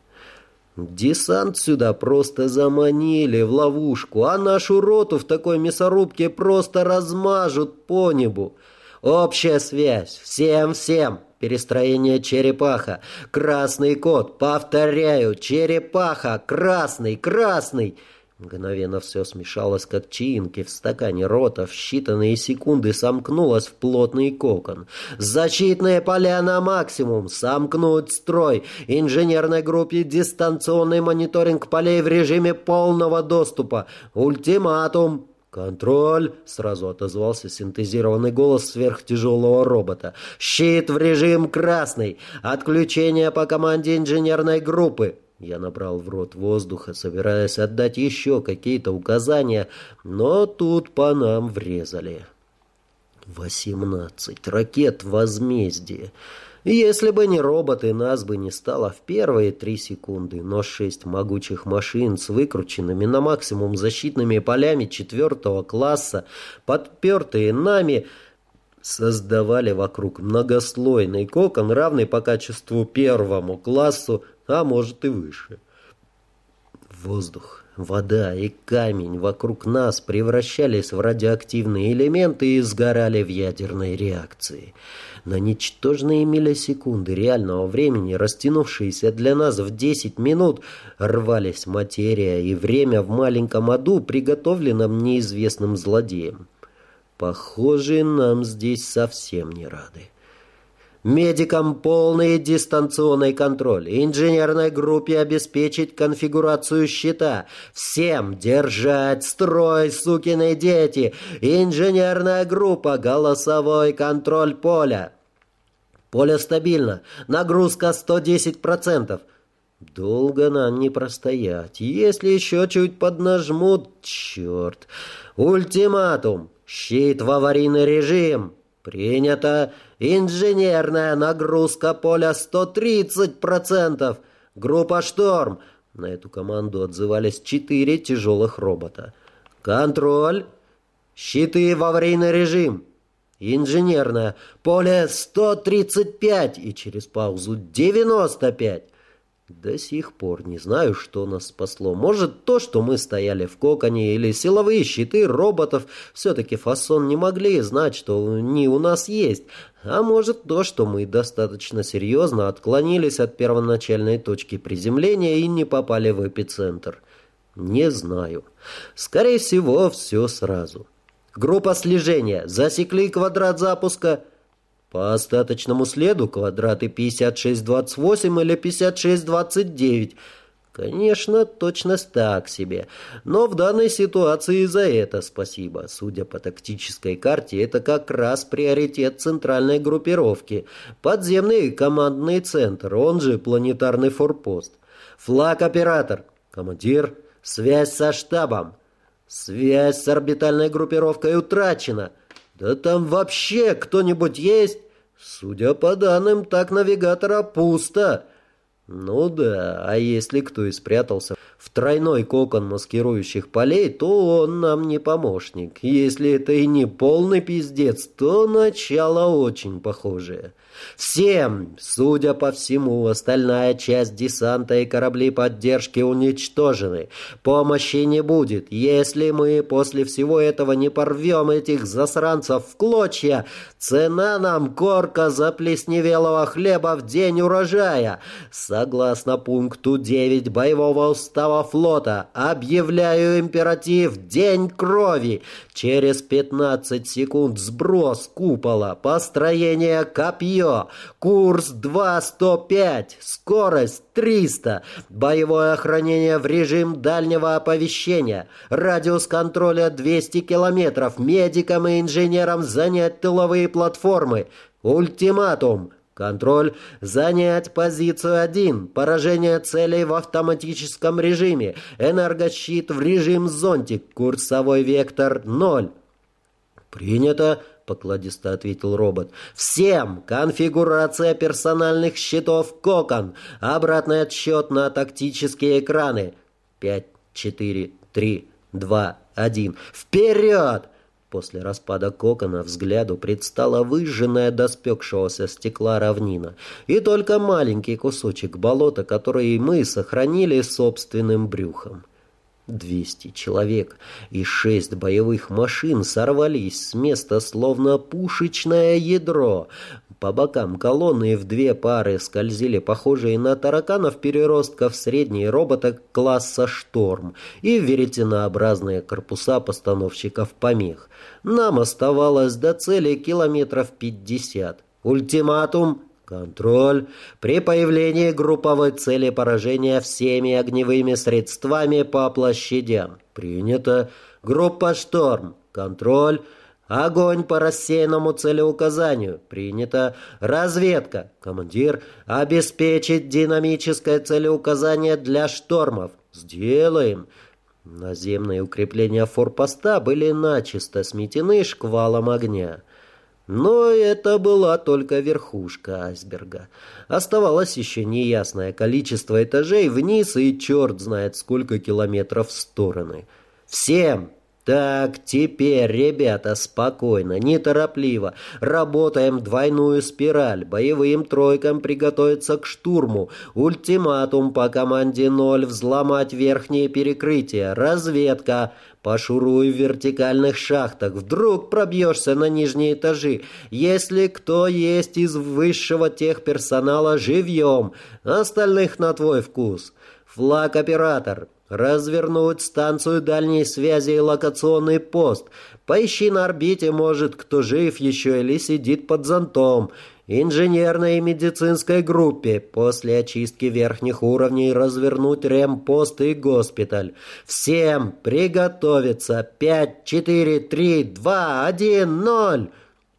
Десант сюда просто заманили в ловушку, а нашу роту в такой мясорубке просто размажут по небу. Общая связь. Всем. Перестроение черепаха. Красный код. Повторяю. Черепаха. Красный. Мгновенно все смешалось, как чаинки в стакане. Рота в считанные секунды сомкнулась в плотный кокон. Защитные поля на максимум. Сомкнуть строй. Инженерной группе дистанционный мониторинг полей в режиме полного доступа. Ультиматум. «Контроль!» — сразу отозвался синтезированный голос сверхтяжелого робота. «Щит в режим красный! Отключение по команде инженерной группы!» Я набрал в рот воздуха, собираясь отдать еще какие-то указания, но тут по нам врезали. 18 ракет возмездия. Если бы не роботы, нас бы не стало в первые 3 секунды, но 6 могучих машин с выкрученными на максимум защитными полями 4-го класса, подпертые нами, создавали вокруг многослойный кокон, равный по качеству 1-му классу, а может и выше. Воздух, вода и камень вокруг нас превращались в радиоактивные элементы и сгорали в ядерной реакции. На ничтожные миллисекунды реального времени, растянувшиеся для нас в 10 минут, рвались материя и время в маленьком аду, приготовленном неизвестным злодеем. Похоже, нам здесь совсем не рады. Медикам полный дистанционный контроль. Инженерной группе обеспечить конфигурацию щита. Всем держать строй, сукины дети. Инженерная группа, голосовой контроль поля. Поле стабильно. Нагрузка 110%. Долго нам не простоять. Если еще чуть поднажмут, черт. Ультиматум. Щит в аварийный режим. Принято. Инженерная нагрузка поля 130%. Группа «Шторм». На эту команду отзывались 4 тяжелых робота. Контроль. Щиты в аварийный режим. Инженерная. Поле 135 и через паузу 95. До сих пор не знаю, что нас спасло. Может, то, что мы стояли в коконе, или силовые щиты роботов все-таки фасон не могли знать, что они у нас есть. А может, то, что мы достаточно серьезно отклонились от первоначальной точки приземления и не попали в эпицентр. Не знаю. Скорее всего, все сразу. Группа слежения. Засекли квадрат запуска. По остаточному следу квадраты 5628 или 5629. Конечно, точность так себе. Но в данной ситуации за это спасибо. Судя по тактической карте, это как раз приоритет центральной группировки. Подземный командный центр, он же планетарный форпост. Флаг-оператор. Командир. Связь со штабом. Связь с орбитальной группировкой утрачена. Да там вообще кто-нибудь есть? Судя по данным, так навигатора пусто. Ну да, а если кто и спрятался в тройной кокон маскирующих полей, то он нам не помощник. Если это и не полный пиздец, то начало очень похожее. Всем, судя по всему, остальная часть десанта и корабли поддержки уничтожены. Помощи не будет. Если мы после всего этого не порвем этих засранцев в клочья, цена нам корка заплесневелого хлеба в день урожая. Согласно пункту 9 боевого устава флота, объявляю императив «День крови». Через 15 секунд сброс купола, построение копье. Курс 2,105, скорость 300, боевое охранение в режим дальнего оповещения, радиус контроля 200 километров, медикам и инженерам занять тыловые платформы, ультиматум. Контроль. Занять позицию 1. Поражение целей в автоматическом режиме. Энергощит в режим зонтик. Курсовой вектор 0. Принято, покладисто ответил робот. Всем конфигурация персональных щитов кокон. Обратный отсчет на тактические экраны. 5, 4, 3, 2, 1. Вперед! После распада кокона взгляду предстала выжженная до спекшегося стекла равнина. И только маленький кусочек болота, который мы сохранили собственным брюхом. 200 человек и 6 боевых машин сорвались с места, словно пушечное ядро. По бокам колонны в 2 пары скользили похожие на тараканов-переростков средние робота класса «Шторм» и веретенообразные корпуса постановщиков помех. Нам оставалось до цели километров 50. Ультиматум. Контроль. При появлении групповой цели поражения всеми огневыми средствами по площадям. «Принято. Группа «Шторм». Контроль. Огонь по рассеянному целеуказанию. Принято. Разведка. Командир. Обеспечить динамическое целеуказание для штормов. Сделаем». Наземные укрепления форпоста были начисто сметены шквалом огня. Но это была только верхушка айсберга. Оставалось еще неясное количество этажей вниз и черт знает сколько километров в стороны. «Всем! Так, теперь, ребята, спокойно, неторопливо. Работаем двойную спираль. Боевым тройкам приготовиться к штурму. Ультиматум по команде 0. Взломать верхние перекрытия. Разведка. Пошуруй в вертикальных шахтах. Вдруг пробьешься на нижние этажи. Если кто есть из высшего техперсонала, живьем. Остальных на твой вкус. Флаг-оператор. Развернуть станцию дальней связи и локационный пост. Поищи на орбите, может, кто жив еще или сидит под зонтом. Инженерной и медицинской группе после очистки верхних уровней развернуть ремпост и госпиталь. Всем приготовиться. 5, 4, 3, 2, 1, 0.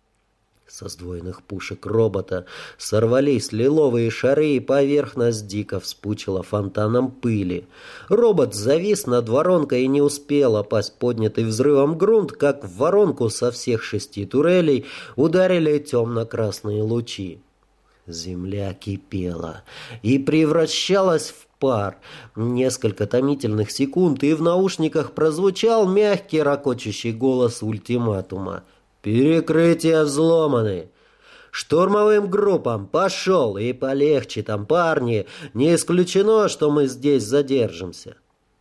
Со сдвоенных пушек робота сорвались лиловые шары, и поверхность дико вспучила фонтаном пыли. Робот завис над воронкой и не успел опасть поднятый взрывом грунт, как в воронку со всех 6 турелей ударили темно-красные лучи. Земля кипела и превращалась в пар. Несколько томительных секунд, и в наушниках прозвучал мягкий ракочущий голос ультиматума. «Перекрытия взломаны. Штурмовым группам пошел, и полегче там, парни. Не исключено, что мы здесь задержимся».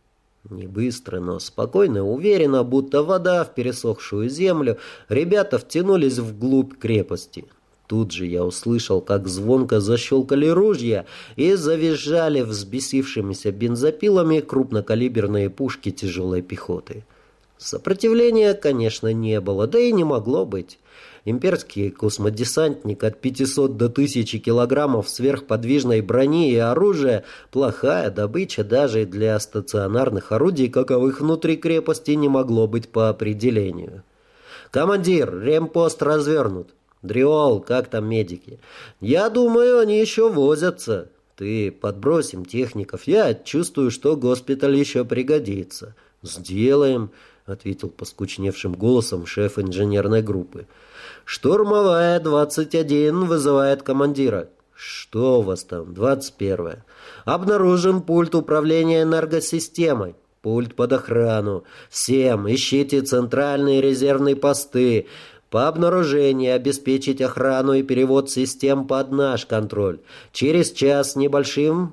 Не быстро, но спокойно, уверенно, будто вода в пересохшую землю, ребята втянулись вглубь крепости. Тут же я услышал, как звонко защелкали ружья и завизжали взбесившимися бензопилами крупнокалиберные пушки тяжелой пехоты. Сопротивления, конечно, не было, да и не могло быть. Имперский космодесантник от 500 до 1000 килограммов сверхподвижной брони и оружия – плохая добыча даже для стационарных орудий, каковых внутри крепости не могло быть по определению. «Командир, ремпост развернут. Дриол, как там медики? Я думаю, они еще возятся. Ты подбросим техников. Я чувствую, что госпиталь еще пригодится». «Сделаем», — ответил поскучневшим голосом шеф инженерной группы. «Штурмовая 21 вызывает командира». «Что у вас там, 21-я?» «Обнаружен пульт управления энергосистемой. Пульт под охрану. Всем ищите центральные резервные посты. По обнаружению обеспечить охрану и перевод систем под наш контроль. Через час с небольшим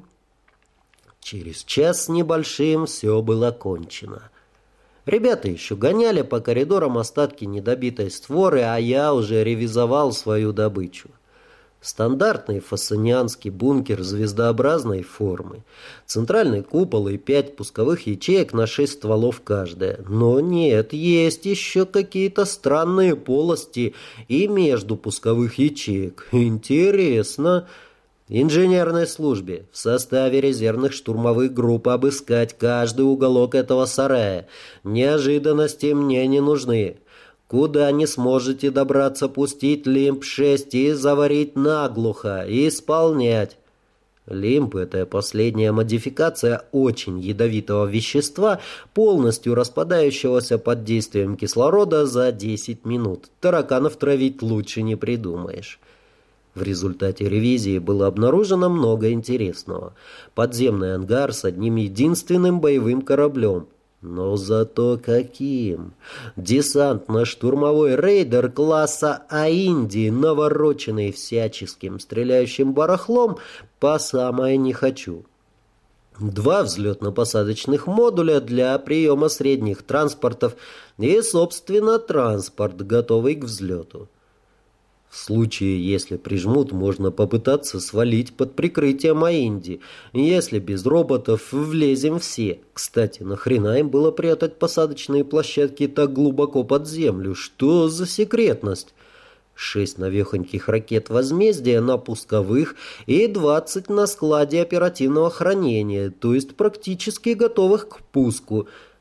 все было кончено. Ребята еще гоняли по коридорам остатки недобитой створы, а я уже ревизовал свою добычу. Стандартный фассанианский бункер звездообразной формы. Центральный купол и 5 пусковых ячеек на 6 стволов каждая. Но нет, есть еще какие-то странные полости и между пусковых ячеек. Интересно. Инженерной службе в составе резервных штурмовых групп обыскать каждый уголок этого сарая. Неожиданности мне не нужны. Куда не сможете добраться, пустить лимп-6 и заварить наглухо, и исполнять. Лимп – это последняя модификация очень ядовитого вещества, полностью распадающегося под действием кислорода за 10 минут. Тараканов травить лучше не придумаешь. В результате ревизии было обнаружено много интересного. Подземный ангар с одним единственным боевым кораблем. Но зато каким! Десантно-штурмовой рейдер класса «Аинди», навороченный всяческим стреляющим барахлом, по самое не хочу. 2 взлетно-посадочных модуля для приема средних транспортов и, собственно, транспорт, готовый к взлету. В случае, если прижмут, можно попытаться свалить под прикрытием Аинди. Если без роботов, влезем все. Кстати, нахрена им было прятать посадочные площадки так глубоко под землю? Что за секретность? 6 навехоньких ракет возмездия на пусковых и 20 на складе оперативного хранения, то есть практически готовых к пуску.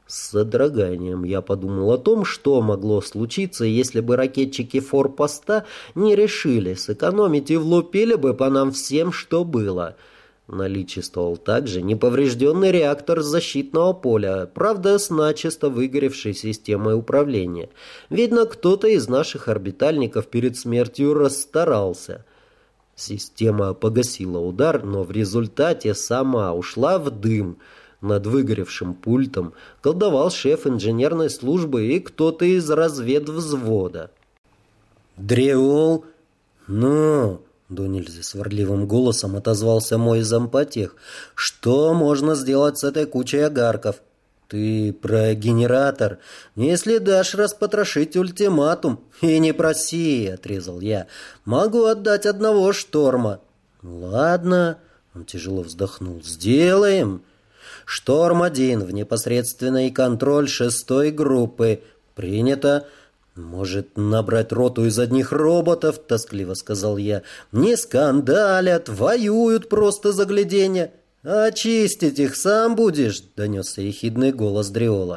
С содроганием я подумал о том, что могло случиться, если бы ракетчики форпоста не решили сэкономить и влупили бы по нам всем, что было. Наличествовал также неповрежденный реактор защитного поля, правда, с начисто выгоревшей системой управления. Видно, кто-то из наших орбитальников перед смертью расстарался. Система погасила удар, но в результате сама ушла в дым. Над выгоревшим пультом колдовал шеф инженерной службы и кто-то из разведвзвода. «Дреол? Ну...» — до нельзя сварливым голосом отозвался мой зампотех. «Что можно сделать с этой кучей огарков? Ты про генератор? Если дашь распотрошить ультиматум, и не проси, — отрезал я, — могу отдать одного шторма». «Ладно», — он тяжело вздохнул, — «сделаем». «Шторм-1 в непосредственный контроль 6-й группы. Принято». «Может, набрать роту из одних роботов?» — тоскливо сказал я. «Не скандалят, воюют просто загляденье». «Очистить их сам будешь?» — донесся ехидный голос Дреола.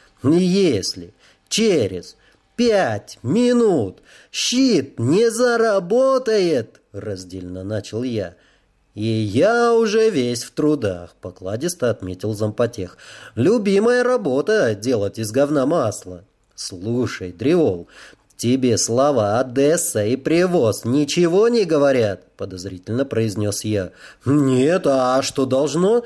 «Если через 5 минут щит не заработает», — раздельно начал я. «И я уже весь в трудах», — покладисто отметил зампотех. «Любимая работа — делать из говна масло». «Слушай, Дреол, тебе слова «Одесса» и «Привоз» ничего не говорят?» — подозрительно произнес я. «Нет, а что должно?»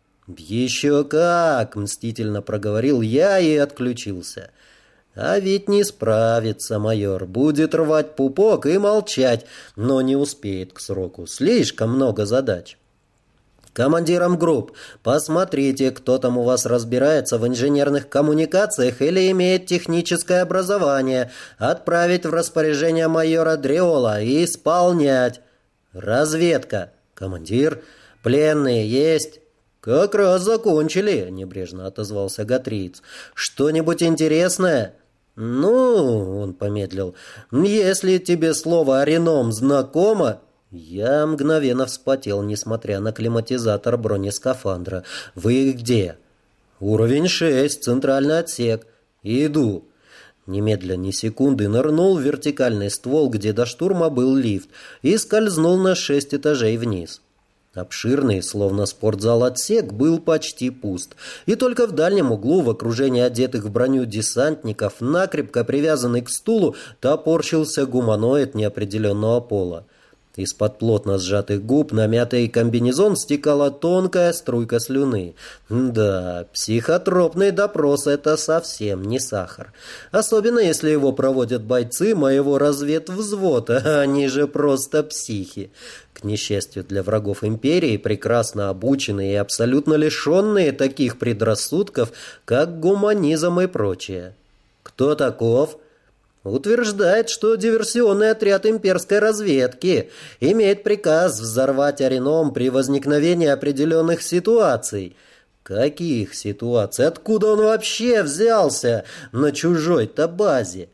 «Еще как!» — мстительно проговорил я и отключился. «А ведь не справится майор, будет рвать пупок и молчать, но не успеет к сроку, слишком много задач». «Командирам групп, посмотрите, кто там у вас разбирается в инженерных коммуникациях или имеет техническое образование, отправить в распоряжение майора Дреола и исполнять. Разведка. Командир. Пленные есть?» «Как раз закончили», — небрежно отозвался Гатриец. «Что-нибудь интересное?» «Ну, — он помедлил, — если тебе слово «Ареном» знакомо...» Я мгновенно вспотел, несмотря на климатизатор бронескафандра. «Вы где?» «Уровень 6, центральный отсек. Иду». Немедля ни секунды нырнул в вертикальный ствол, где до штурма был лифт, и скользнул на 6 этажей вниз. Обширный, словно спортзал, отсек был почти пуст, и только в дальнем углу, в окружении одетых в броню десантников, накрепко привязанный к стулу, топорщился гуманоид неопределенного пола. Из-под плотно сжатых губ на мятый комбинезон стекала тонкая струйка слюны. Да, психотропный допрос — это совсем не сахар. Особенно, если его проводят бойцы моего разведвзвода, они же просто психи. К несчастью для врагов империи, прекрасно обученные и абсолютно лишенные таких предрассудков, как гуманизм и прочее. «Кто таков?» «Утверждает, что диверсионный отряд имперской разведки имеет приказ взорвать Ареном при возникновении определенных ситуаций». «Каких ситуаций? Откуда он вообще взялся на чужой-то базе?»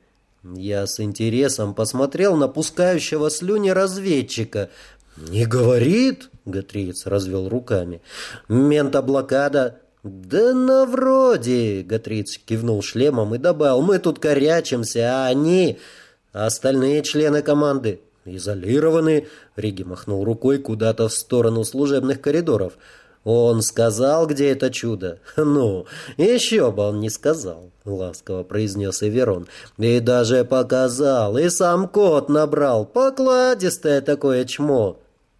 Я с интересом посмотрел на пускающего слюни разведчика. «Не говорит?» — Гатриец развел руками. «Мента-блокада». «Да на вроде!» — Гатриц кивнул шлемом и добавил. «Мы тут корячимся, а они...» «Остальные члены команды изолированы», — Риги махнул рукой куда-то в сторону служебных коридоров. «Он сказал, где это чудо?» «Ну, еще бы он не сказал», — ласково произнес Эверон. «И даже показал, и сам код набрал. Покладистое такое чмо».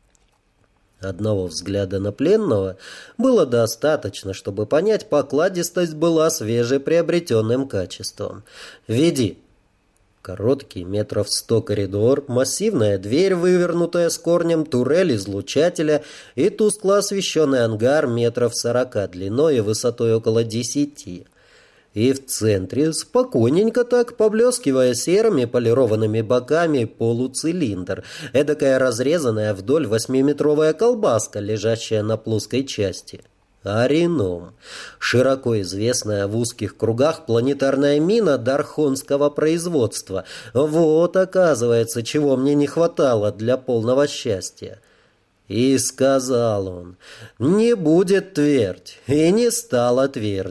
Одного взгляда на пленного было достаточно, чтобы понять, покладистость была свежеприобретенным качеством. «Веди». Короткий, метров 100 коридор, массивная дверь, вывернутая с корнем, турель излучателя и тускло освещенный ангар метров 40 длиной и высотой около 10. И в центре, спокойненько так, поблескивая серыми полированными боками, полуцилиндр, эдакая разрезанная вдоль 8-метровая колбаска, лежащая на плоской части. Ареном. Широко известная в узких кругах планетарная мина дархонского производства. Вот, оказывается, чего мне не хватало для полного счастья. И сказал он: «Не будет твердь», и не стало тверди.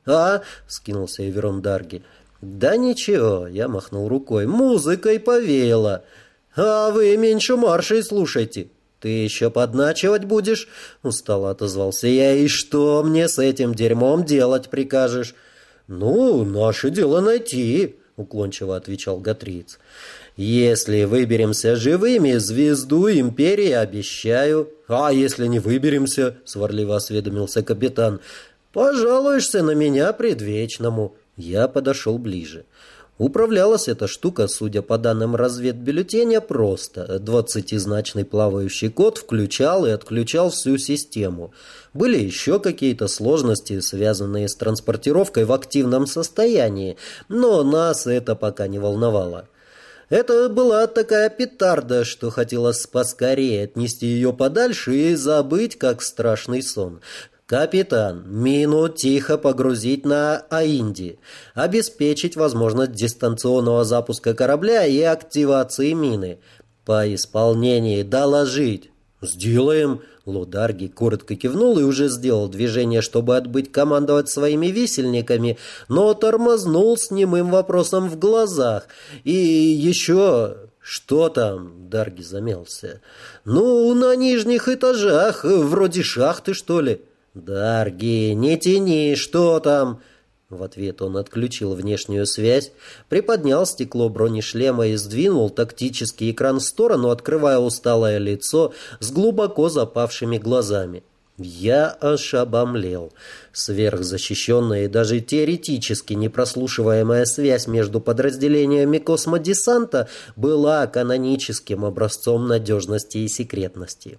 «А?» — вскинулся Эверон Дарги. «Да ничего», — я махнул рукой, — «музыкой повеяло. А вы меньше маршей слушайте». «Ты еще подначивать будешь?» — устало отозвался я. «И что мне с этим дерьмом делать прикажешь?» «Ну, наше дело найти», — уклончиво отвечал Гатриец. «Если выберемся живыми, звезду империи обещаю». «А если не выберемся?» — сварливо осведомился капитан. «Пожалуешься на меня предвечному». Я подошел ближе. Управлялась эта штука, судя по данным разведбюллетеня, просто. 20-значный плавающий код включал и отключал всю систему. Были еще какие-то сложности, связанные с транспортировкой в активном состоянии, но нас это пока не волновало. Это была такая петарда, что хотелось поскорее отнести ее подальше и забыть, как страшный сон. «Капитан, мину тихо погрузить на Аинди, обеспечить возможность дистанционного запуска корабля и активации мины. По исполнении доложить». «Сделаем». Лударги коротко кивнул и уже сделал движение, чтобы отбыть командовать своими висельниками, но тормознул с немым вопросом в глазах. «И еще...» «Что там?» — Дарги замялся. «Ну, на нижних этажах, вроде шахты, что ли». «Дарги, не тяни, что там?» В ответ он отключил внешнюю связь, приподнял стекло бронешлема и сдвинул тактический экран в сторону, открывая усталое лицо с глубоко запавшими глазами. Я аж обомлел. Сверхзащищенная и даже теоретически непрослушиваемая связь между подразделениями космодесанта была каноническим образцом надежности и секретности.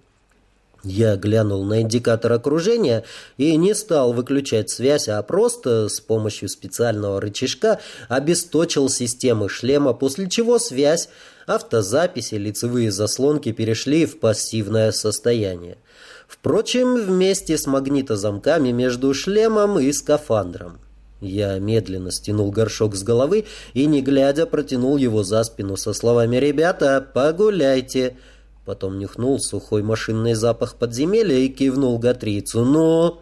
Я глянул на индикатор окружения и не стал выключать связь, а просто с помощью специального рычажка обесточил системы шлема, после чего связь, автозаписи, лицевые заслонки перешли в пассивное состояние. Впрочем, вместе с магнитозамками между шлемом и скафандром. Я медленно стянул горшок с головы и, не глядя, протянул его за спину со словами «Ребята, погуляйте». Потом нюхнул сухой машинный запах подземелья и кивнул Гатрицу. «Ну?»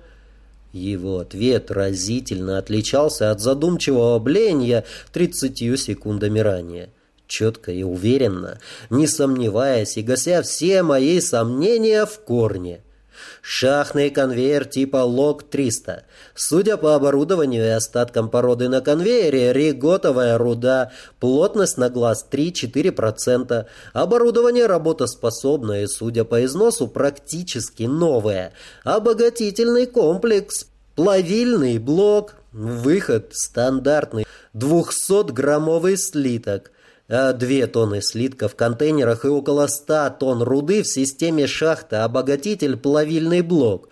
Его ответ разительно отличался от задумчивого блеяния 30 секундами ранее. Четко и уверенно, не сомневаясь и гася все мои сомнения в корне. Шахтный конвейер типа ЛОК-300. Судя по оборудованию и остаткам породы на конвейере, риготовая руда, плотность на глаз 3-4%. Оборудование работоспособное, судя по износу, практически новое. Обогатительный комплекс, плавильный блок, выход стандартный, 200-граммовый слиток. 2 тонны слитка в контейнерах и около 100 тонн руды в системе шахты, обогатитель, плавильный блок.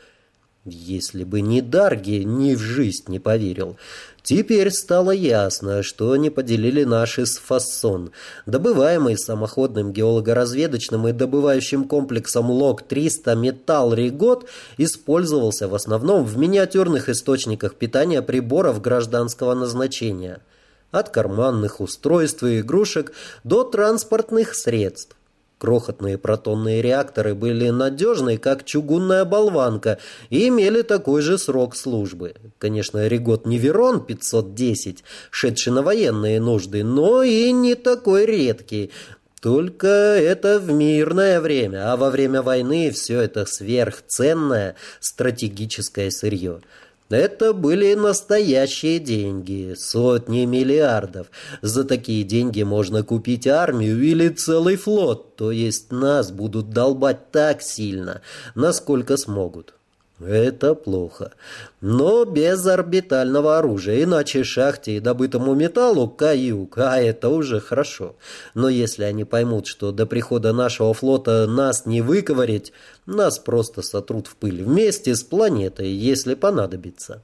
Если бы не Дарги, ни в жизнь не поверил. Теперь стало ясно, что не поделили наши с Фассон. Добываемый самоходным геолого-разведочным и добывающим комплексом ЛОК-300 металл Ригот использовался в основном в миниатюрных источниках питания приборов гражданского назначения. От карманных устройств и игрушек до транспортных средств. Крохотные протонные реакторы были надежны, как чугунная болванка, и имели такой же срок службы. Конечно, Ригот не Верон 510, шедший на военные нужды, но и не такой редкий. Только это в мирное время, а во время войны все это сверхценное стратегическое сырье. Это были настоящие деньги, сотни миллиардов. За такие деньги можно купить армию или целый флот, то есть нас будут долбать так сильно, насколько смогут. Это плохо. Но без орбитального оружия, иначе шахте и добытому металлу каюк, а это уже хорошо. Но если они поймут, что до прихода нашего флота нас не выковырять, нас просто сотрут в пыль вместе с планетой, если понадобится.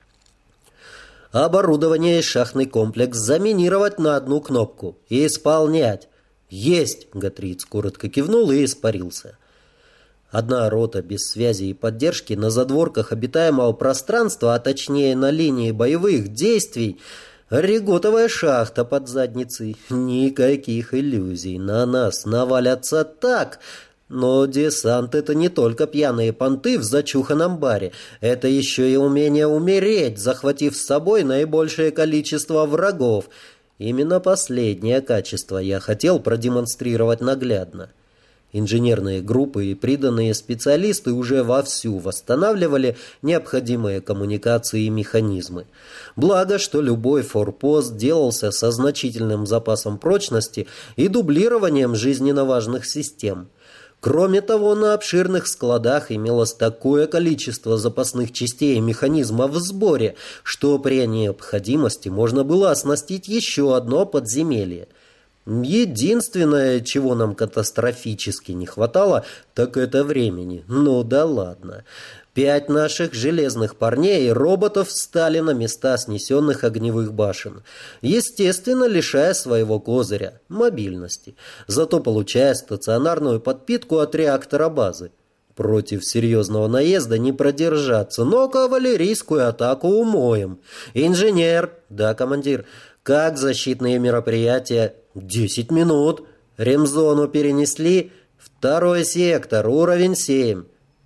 Оборудование и шахтный комплекс заминировать на одну кнопку. Исполнять. Есть! Гатриц коротко кивнул и испарился. Одна рота без связи и поддержки на задворках обитаемого пространства, а точнее на линии боевых действий, риготовая шахта под задницей. Никаких иллюзий. На нас навалятся так, Но десант — это не только пьяные понты в зачуханном баре. Это еще и умение умереть, захватив с собой наибольшее количество врагов. Именно последнее качество я хотел продемонстрировать наглядно. Инженерные группы и приданные специалисты уже вовсю восстанавливали необходимые коммуникации и механизмы. Благо, что любой форпост делался со значительным запасом прочности и дублированием жизненно важных систем. Кроме того, на обширных складах имелось такое количество запасных частей и механизмов в сборе, что при необходимости можно было оснастить еще одно подземелье. Единственное, чего нам катастрофически не хватало, так это времени. Ну да ладно. 5 наших железных парней и роботов встали на места снесенных огневых башен, естественно, лишая своего козыря – мобильности, зато получая стационарную подпитку от реактора базы. Против серьезного наезда не продержаться, но кавалерийскую атаку умоем. Инженер, да, командир, как защитные мероприятия? 10 минут. Ремзону перенесли. 2-й сектор, уровень 7.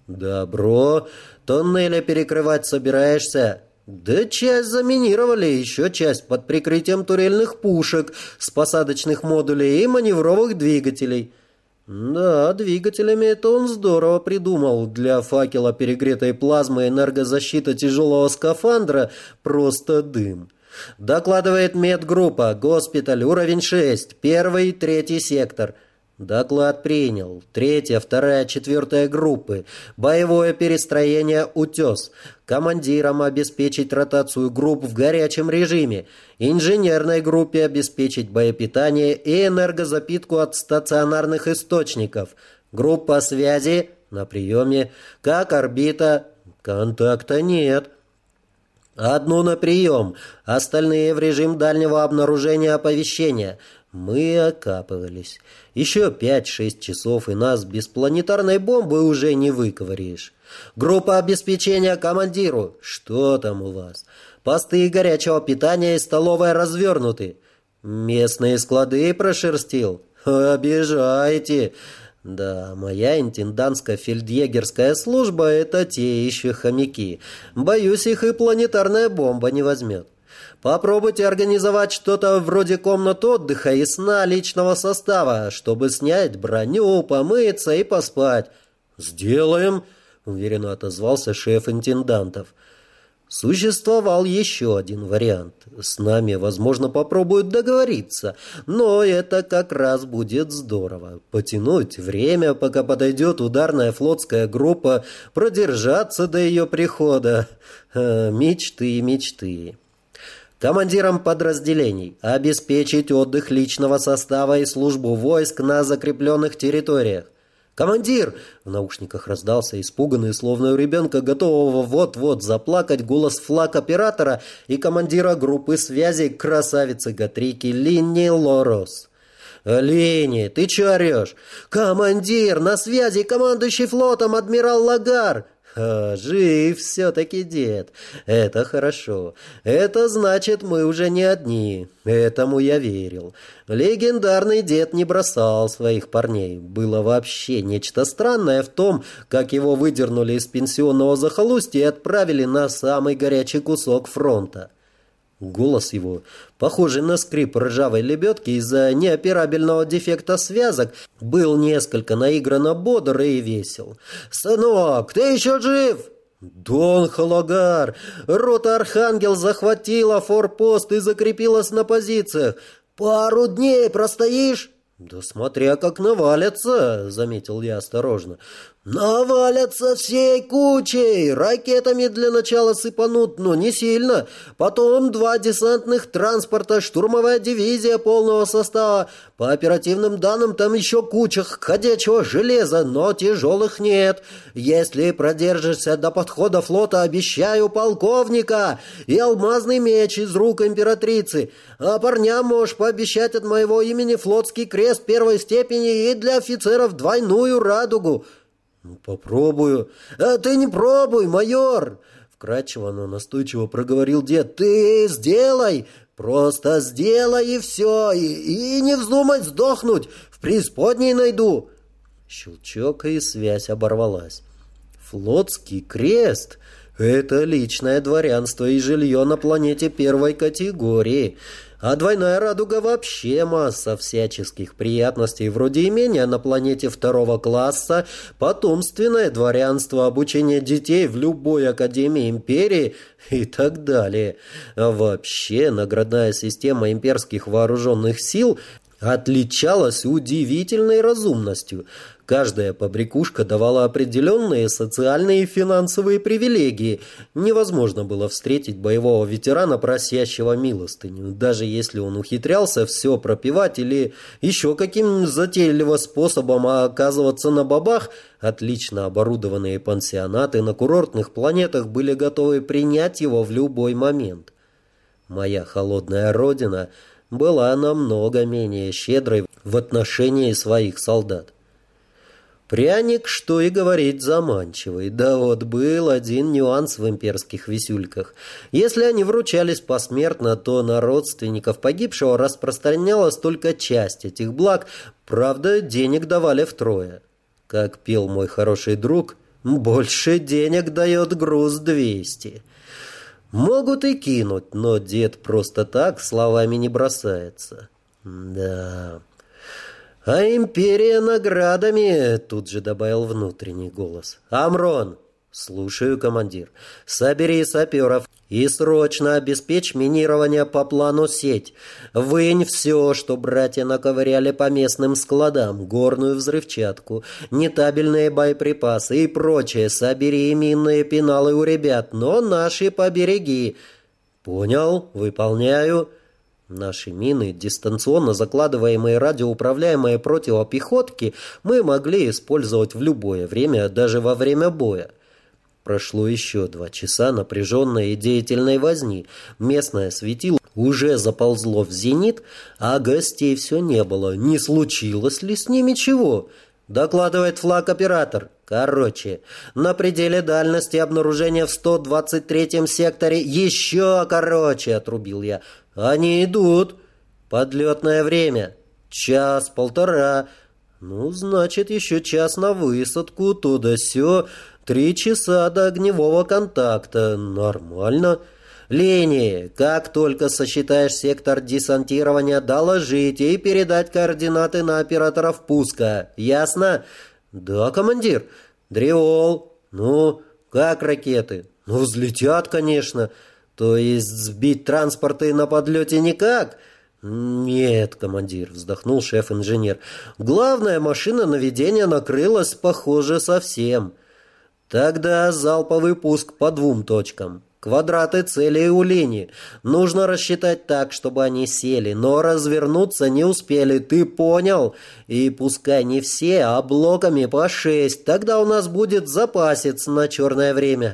Добро. Тоннеля перекрывать собираешься? Да часть заминировали, еще часть под прикрытием турельных пушек с посадочных модулей и маневровых двигателей. Да, двигателями это он здорово придумал. Для факела перегретой плазмы энергозащита тяжелого скафандра просто дым. Докладывает медгруппа, госпиталь, уровень 6, 1-й, 3-й сектор. Доклад принял. 3-я, 2-я, 4-я группы. Боевое перестроение «Утес». Командирам обеспечить ротацию групп в горячем режиме. Инженерной группе обеспечить боепитание и энергозапитку от стационарных источников. Группа связи на приеме. Как орбита? Контакта нет. Одну на прием, остальные в режим дальнего обнаружения оповещения. Мы окапывались. Еще 5-6 часов, и нас без планетарной бомбы уже не выковыряешь. Группа обеспечения командиру. Что там у вас? Посты горячего питания и столовая развернуты. Местные склады прошерстил? Обижаете. Да, моя интендантско-фельдъегерская служба — это те еще хомяки. Боюсь, их и планетарная бомба не возьмет. Попробуйте организовать что-то вроде комнат отдыха и сна личного состава, чтобы снять броню, помыться и поспать. «Сделаем», — уверенно отозвался шеф интендантов. Существовал еще один вариант. С нами, возможно, попробуют договориться, но это как раз будет здорово. Потянуть время, пока подойдет ударная флотская группа, продержаться до ее прихода. Мечты, мечты. Командирам подразделений обеспечить отдых личного состава и службу войск на закрепленных территориях. «Командир!» — в наушниках раздался испуганный, словно у ребенка, готового вот-вот заплакать, голос флаг-оператора и командира группы связи красавицы Гатрики Линни Лорос. «Линни, ты че орешь?» «Командир, на связи командующий флотом адмирал Лагар!» «Жив все-таки дед. Это хорошо. Это значит, мы уже не одни. Этому я верил. Легендарный дед не бросал своих парней. Было вообще нечто странное в том, как его выдернули из пенсионного захолустья и отправили на самый горячий кусок фронта». Голос его, похожий на скрип ржавой лебедки из-за неоперабельного дефекта связок, был несколько наигранно бодр и весел. «Сынок, ты еще жив?» «Дон Халагар! Рота Архангел захватила форпост и закрепилась на позициях. Пару дней простоишь?» «Да смотря как навалятся», — заметил я осторожно. «Навалятся всей кучей! Ракетами для начала сыпанут, но не сильно. Потом 2 десантных транспорта, штурмовая дивизия полного состава. По оперативным данным, там еще куча ходячего железа, но тяжелых нет. Если продержишься до подхода флота, обещаю полковника и алмазный меч из рук императрицы. А парням можешь пообещать от моего имени флотский крест 1-й степени и для офицеров 2-ю радугу». «Попробую». «Ты не пробуй, майор!» Вкратчиво, но настойчиво проговорил дед. «Ты сделай! Просто сделай и все! И не вздумай сдохнуть! В преисподней найду!» Щелчок, и связь оборвалась. Флотский крест — это личное дворянство и жилье на планете первой категории. А двойная радуга вообще масса всяческих приятностей, вроде имения на планете второго класса, потомственное дворянство, обучение детей в любой академии империи и так далее. А вообще наградная система имперских вооруженных сил отличалась удивительной разумностью. Каждая побрякушка давала определенные социальные и финансовые привилегии. Невозможно было встретить боевого ветерана, просящего милостыню, даже если он ухитрялся все пропивать или еще каким затейливым способом оказываться на бабах. Отлично оборудованные пансионаты на курортных планетах были готовы принять его в любой момент. Моя холодная родина была намного менее щедрой в отношении своих солдат. Пряник, что и говорить, заманчивый. Да вот был один нюанс в имперских висюльках. Если они вручались посмертно, то на родственников погибшего распространялась только часть этих благ, правда, денег давали втрое. Как пел мой хороший друг, больше денег дает груз 200. Могут и кинуть, но дед просто так словами не бросается. Да... «А империя наградами!» — тут же добавил внутренний голос. «Амрон!» «Слушаю, командир. Собери саперов и срочно обеспечь минирование по плану сеть. Вынь все, что братья наковыряли по местным складам, горную взрывчатку, нетабельные боеприпасы и прочее. Собери минные пеналы у ребят, но наши побереги». «Понял, выполняю». Наши мины, дистанционно закладываемые радиоуправляемые противопехотки, мы могли использовать в любое время, даже во время боя. Прошло еще 2 часа напряженной и деятельной возни. Местное светило уже заползло в зенит, а гостей все не было. Не случилось ли с ними чего? Докладывает флаг-оператор. Короче, на пределе дальности обнаружения в 123-м секторе. Еще короче, отрубил я. Они идут. Подлетное время. 1-1.5. Ну, значит, еще час на высадку, то да сё. 3 часа до огневого контакта. Нормально. Линии, как только сосчитаешь сектор десантирования, доложить и передать координаты на операторов пуска. Ясно? Да, командир. Дриол. Ну, как ракеты? Ну, взлетят, конечно. То есть сбить транспорты на подлете никак? Нет, командир, вздохнул шеф-инженер. Главная машина наведения накрылась, похоже, совсем. Тогда залповый пуск по 2 точкам. Квадраты целей у линии. Нужно рассчитать так, чтобы они сели, но развернуться не успели, ты понял? И пускай не все, а блоками по 6. Тогда у нас будет запасец на черное время.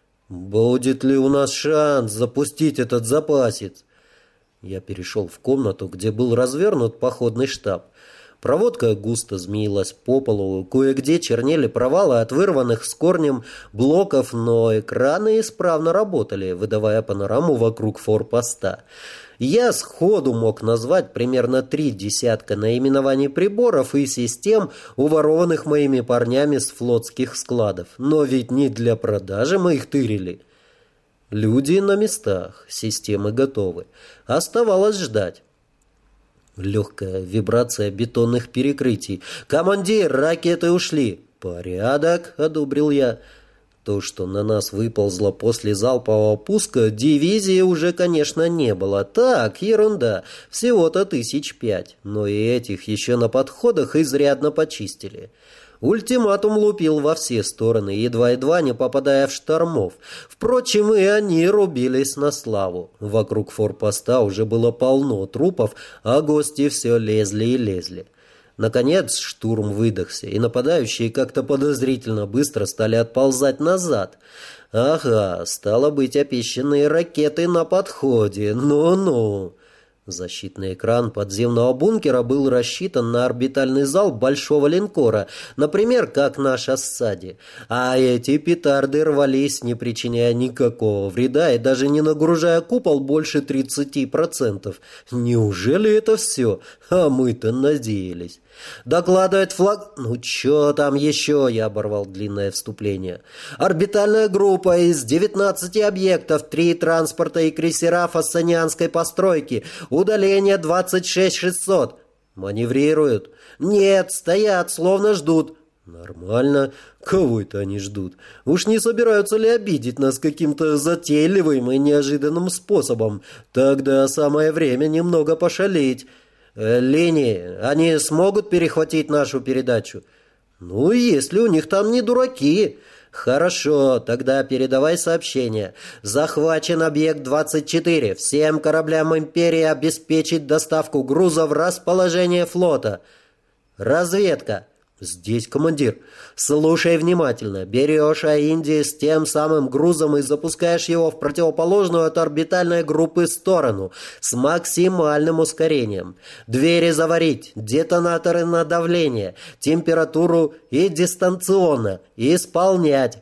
Будет ли у нас шанс запустить этот запасец? Я перешел в комнату, где был развернут походный штаб. Проводка густо змеилась по полу, кое-где чернели провалы от вырванных с корнем блоков, но экраны исправно работали, выдавая панораму вокруг форпоста. Я сходу мог назвать примерно 3 десятка наименований приборов и систем, уворованных моими парнями с флотских складов. Но ведь не для продажи мы их тырили. Люди на местах, системы готовы. Оставалось ждать. Легкая вибрация бетонных перекрытий. «Командир, ракеты ушли!» «Порядок», — одобрил я. То, что на нас выползло после залпового пуска, дивизии уже, конечно, не было. Так, ерунда, всего-то 5 но и этих еще на подходах изрядно почистили. Ультиматум лупил во все стороны, едва-едва не попадая в штормов. Впрочем, и они рубились на славу. Вокруг форпоста уже было полно трупов, а гости все лезли и лезли. Наконец штурм выдохся, и нападающие как-то подозрительно быстро стали отползать назад. Ага, стало быть, опищенные ракеты на подходе. Ну-ну. Защитный экран подземного бункера был рассчитан на орбитальный зал большого линкора, например, как наш Ассади. А эти петарды рвались, не причиняя никакого вреда и даже не нагружая купол больше 30%. Неужели это все? А мы-то надеялись. Докладывает флаг... Ну, чё там еще? Я оборвал длинное вступление. Орбитальная группа из 19 объектов, 3 транспорта и крейсера фассанианской постройки. Удаление 26600. Маневрируют? Нет, стоят, словно ждут. Нормально. Кого это они ждут? Уж не собираются ли обидеть нас каким-то затейливым и неожиданным способом? Тогда самое время немного пошалить. Лени, они смогут перехватить нашу передачу? Ну, если у них там не дураки. Хорошо, тогда передавай сообщение. Захвачен объект 24. Всем кораблям Империи обеспечить доставку груза в расположение флота. Разведка. Здесь командир. Слушай внимательно. Берешь Аинди с тем самым грузом и запускаешь его в противоположную от орбитальной группы сторону с максимальным ускорением. Двери заварить, детонаторы на давление, температуру и дистанционно. Исполнять.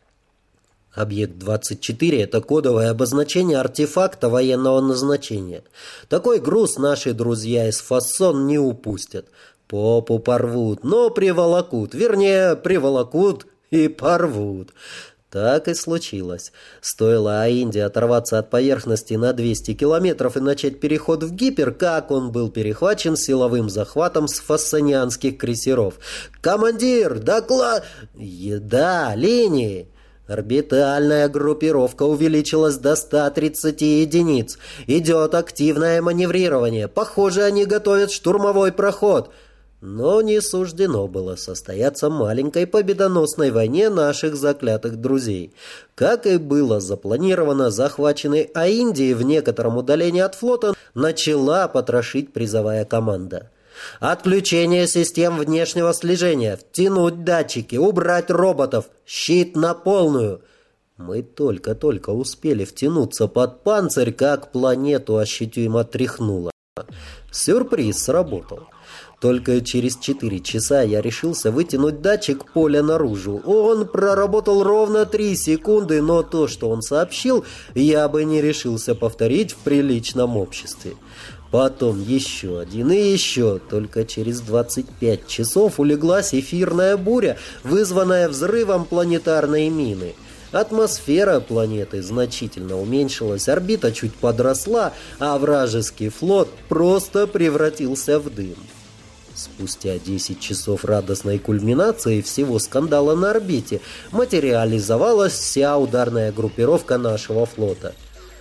Объект 24 – это кодовое обозначение артефакта военного назначения. Такой груз наши друзья из Фассон не упустят. Попу порвут, но приволокут. Вернее, приволокут и порвут. Так и случилось. Стоило Аинде оторваться от поверхности на 200 километров и начать переход в гипер, как он был перехвачен силовым захватом с фассанианских крейсеров. «Командир, доклад...» «Да, линии!» Орбитальная группировка увеличилась до 130 единиц. Идет активное маневрирование. Похоже, они готовят штурмовой проход. Но не суждено было состояться маленькой победоносной войне наших заклятых друзей. Как и было запланировано, захваченный Аиндией в некотором удалении от флота начала потрошить призовая команда. Отключение систем внешнего слежения, втянуть датчики, убрать роботов, щит на полную. Мы только-только успели втянуться под панцирь, как планету ощутимо тряхнуло. Сюрприз сработал. Только через 4 часа я решился вытянуть датчик поля наружу. Он проработал ровно 3 секунды, но то, что он сообщил, я бы не решился повторить в приличном обществе. Потом еще один и еще. Только через 25 часов улеглась эфирная буря, вызванная взрывом планетарной мины. Атмосфера планеты значительно уменьшилась, орбита чуть подросла, а вражеский флот просто превратился в дым. Спустя 10 часов радостной кульминации всего скандала на орбите материализовалась вся ударная группировка нашего флота.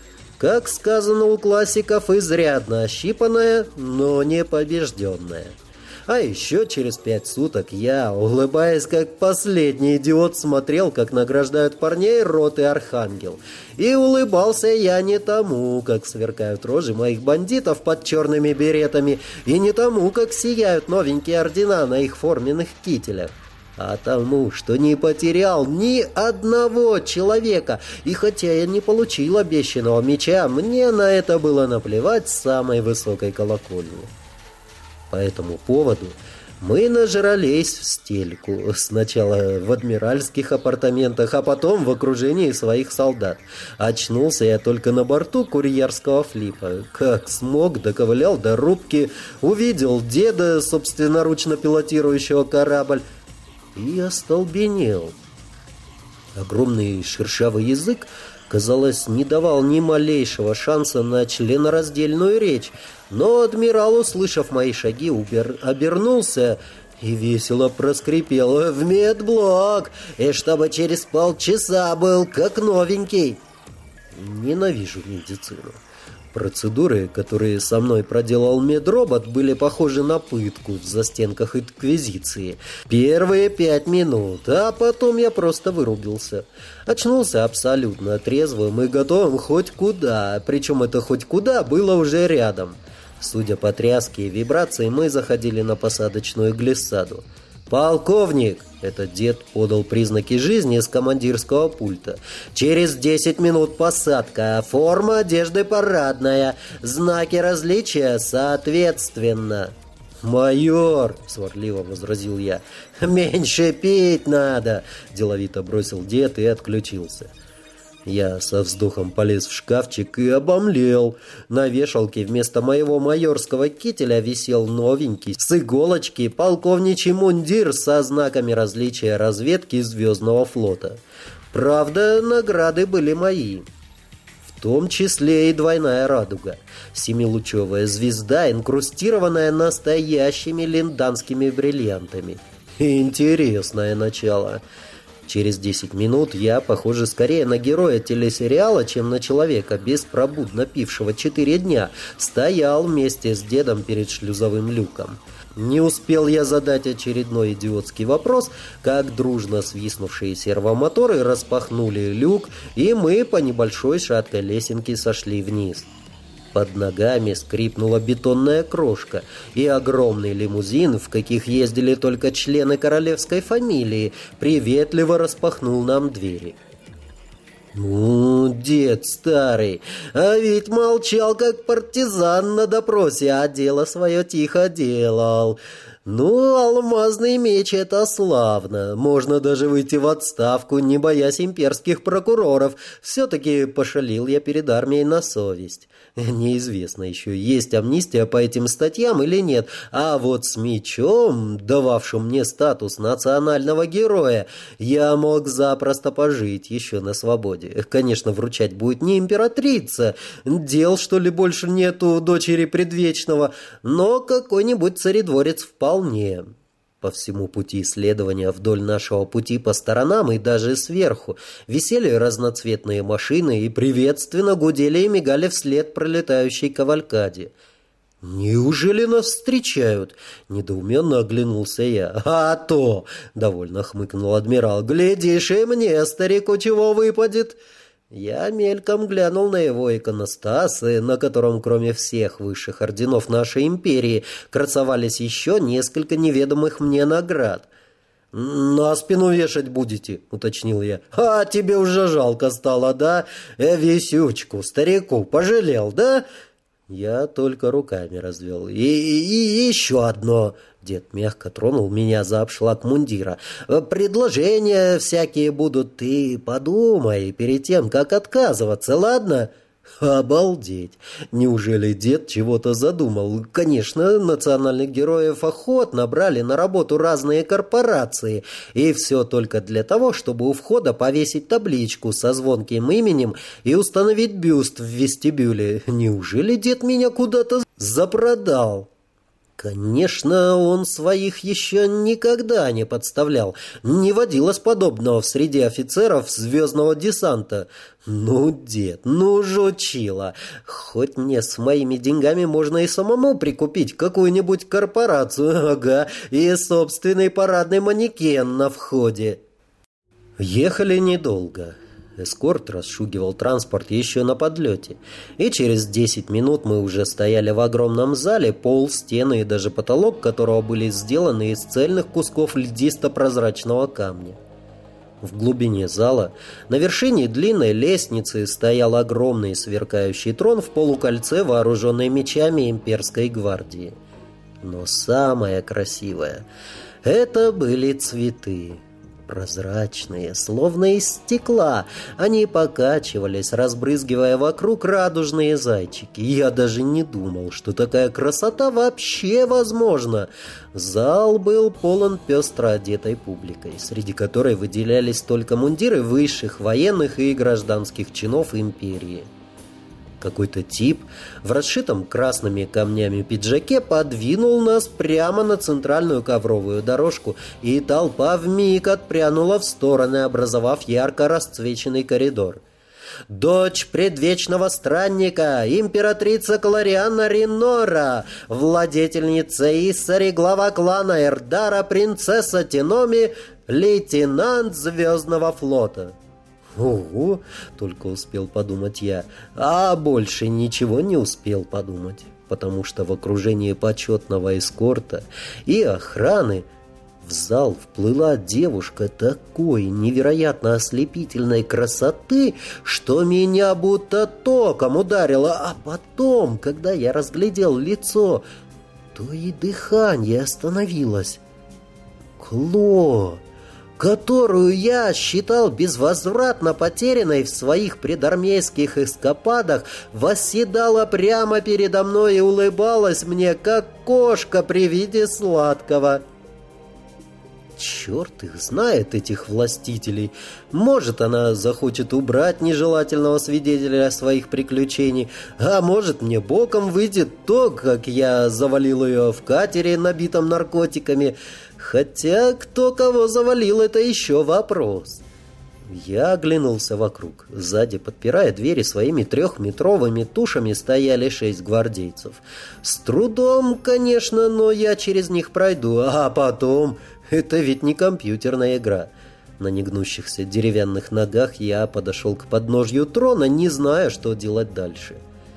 Как сказано у классиков, изрядно ощипанная, но не побежденная. А еще через 5 суток я, улыбаясь как последний идиот, смотрел, как награждают парней роты Архангел. И улыбался я не тому, как сверкают рожи моих бандитов под черными беретами, и не тому, как сияют новенькие ордена на их форменных кителях, а тому, что не потерял ни одного человека. И хотя я не получил обещанного меча, мне на это было наплевать с самой высокой колокольни. По этому поводу мы нажрались в стельку. Сначала в адмиральских апартаментах, а потом в окружении своих солдат. Очнулся я только на борту курьерского флипа. Как смог, доковылял до рубки, увидел деда, собственноручно пилотирующего корабль, и остолбенел. Огромный шершавый язык, казалось, не давал ни малейшего шанса на членораздельную речь, но адмирал, услышав мои шаги, обернулся и весело проскрипел: «В медблок! И чтобы через полчаса был как новенький!» Ненавижу медицину. Процедуры, которые со мной проделал медробот, были похожи на пытку в застенках инквизиции. Первые 5 минут, а потом я просто вырубился. Очнулся абсолютно трезвым и готовым хоть куда, причем это хоть куда было уже рядом. Судя по тряске и вибрации, мы заходили на посадочную глиссаду. «Полковник!» — этот дед подал признаки жизни с командирского пульта. «Через 10 минут посадка. Форма одежды парадная. Знаки различия соответственно». «Майор!» — сварливо возразил я. «Меньше пить надо!» — деловито бросил дед и отключился. Я со вздохом полез в шкафчик и обомлел. На вешалке вместо моего майорского кителя висел новенький, с иголочки, полковничий мундир со знаками различия разведки Звездного флота. Правда, награды были мои. В том числе и двойная радуга. Семилучевая звезда, инкрустированная настоящими линданскими бриллиантами. Интересное начало. Через 10 минут я, похоже, скорее на героя телесериала, чем на человека, беспробудно пившего 4 дня, стоял вместе с дедом перед шлюзовым люком. Не успел я задать очередной идиотский вопрос, как дружно свистнувшие сервомоторы распахнули люк, и мы по небольшой шаткой лесенке сошли вниз. Под ногами скрипнула бетонная крошка, и огромный лимузин, в каких ездили только члены королевской фамилии, приветливо распахнул нам двери. «Ну, дед старый, а ведь молчал, как партизан на допросе, а дело свое тихо делал. Ну, алмазный меч — это славно. Можно даже выйти в отставку, не боясь имперских прокуроров. Все-таки пошалил я перед армией на совесть. Неизвестно еще, есть амнистия по этим статьям или нет. А вот с мечом, дававшим мне статус национального героя, я мог запросто пожить еще на свободе. Конечно, вручать будет не императрица. Дел, что ли, больше нету дочери предвечного, но какой-нибудь царедворец вполне. По всему пути исследования вдоль нашего пути по сторонам и даже сверху висели разноцветные машины и приветственно гудели и мигали вслед пролетающей кавалькаде. «Неужели нас встречают?» — недоуменно оглянулся я. «А то!» — довольно хмыкнул адмирал. «Глядишь, и мне, старику, чего выпадет?» Я мельком глянул на его иконостас, на котором, кроме всех высших орденов нашей империи, красовались еще несколько неведомых мне наград. «На спину вешать будете?» — уточнил я. «А тебе уже жалко стало, да? Висючку, старику пожалел, да?» Я только руками развел. И еще одно. Дед мягко тронул меня за обшлаг мундира. «Предложения всякие будут. Ты подумай перед тем, как отказываться, ладно?» Обалдеть! Неужели дед чего-то задумал? Конечно, национальных героев охотно брали на работу разные корпорации. И все только для того, чтобы у входа повесить табличку со звонким именем и установить бюст в вестибюле. Неужели дед меня куда-то запродал? Конечно, он своих еще никогда не подставлял. Не водилось подобного в среде офицеров звездного десанта. Ну, дед, ну, жучила. Хоть мне с моими деньгами можно и самому прикупить какую-нибудь корпорацию, ага, и собственный парадный манекен на входе. Ехали недолго. Эскорт расшугивал транспорт еще на подлете, и через 10 минут мы уже стояли в огромном зале, пол, стены и даже потолок которого были сделаны из цельных кусков льдисто-прозрачного камня. В глубине зала, на вершине длинной лестницы, стоял огромный сверкающий трон в полукольце, вооруженный мечами имперской гвардии. Но самое красивое — это были цветы. Прозрачные, словно из стекла. Они покачивались, разбрызгивая вокруг радужные зайчики. Я даже не думал, что такая красота вообще возможна. Зал был полон пестро одетой публикой, среди которой выделялись только мундиры высших военных и гражданских чинов империи. Какой-то тип в расшитом красными камнями пиджаке подвинул нас прямо на центральную ковровую дорожку, и толпа вмиг отпрянула в стороны, образовав ярко расцвеченный коридор. «Дочь предвечного странника, императрица Клариана Ринора, владетельница Иссари, глава клана Эрдара, принцесса Теноми, лейтенант Звездного флота». «Ого!» — только успел подумать я, а больше ничего не успел подумать, потому что в окружении почетного эскорта и охраны В зал вплыла девушка такой невероятно ослепительной красоты, что меня будто током ударило, а потом, когда я разглядел лицо, то и дыхание остановилось. Кло, которую я считал безвозвратно потерянной в своих предармейских эскападах, восседала прямо передо мной и улыбалась мне, как кошка при виде сладкого. Черт их знает, этих властителей. Может, она захочет убрать нежелательного свидетеля своих приключений, а может, мне боком выйдет то, как я завалил ее в катере, набитом наркотиками. Хотя кто кого завалил, это еще вопрос. Я оглянулся вокруг. Сзади, подпирая двери своими 3-метровыми тушами, стояли 6 гвардейцев. С трудом, конечно, но я через них пройду, а потом... Это ведь не компьютерная игра. На негнущихся деревянных ногах я подошел к подножью трона, не зная, что делать дальше.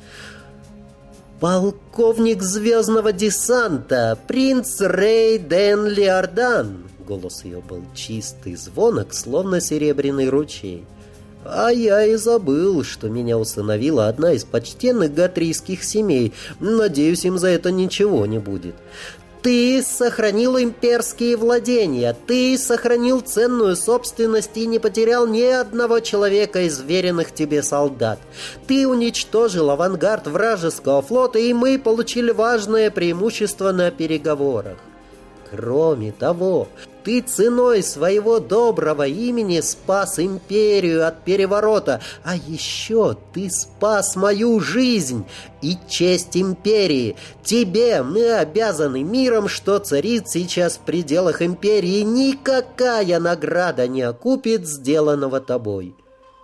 «Полковник звездного десанта, принц Рей Ден Лиордан!» Голос ее был чистый, звонок, словно серебряный ручей. А я и забыл, что меня усыновила одна из почтенных гатрийских семей. Надеюсь, им за это ничего не будет. Ты сохранил имперские владения, ты сохранил ценную собственность и не потерял ни одного человека из веренных тебе солдат. Ты уничтожил авангард вражеского флота, и мы получили важное преимущество на переговорах. Кроме того, ты ценой своего доброго имени спас империю от переворота, а еще ты спас мою жизнь и честь империи. Тебе мы обязаны миром, что царит сейчас в пределах империи. Никакая награда не окупит сделанного тобой».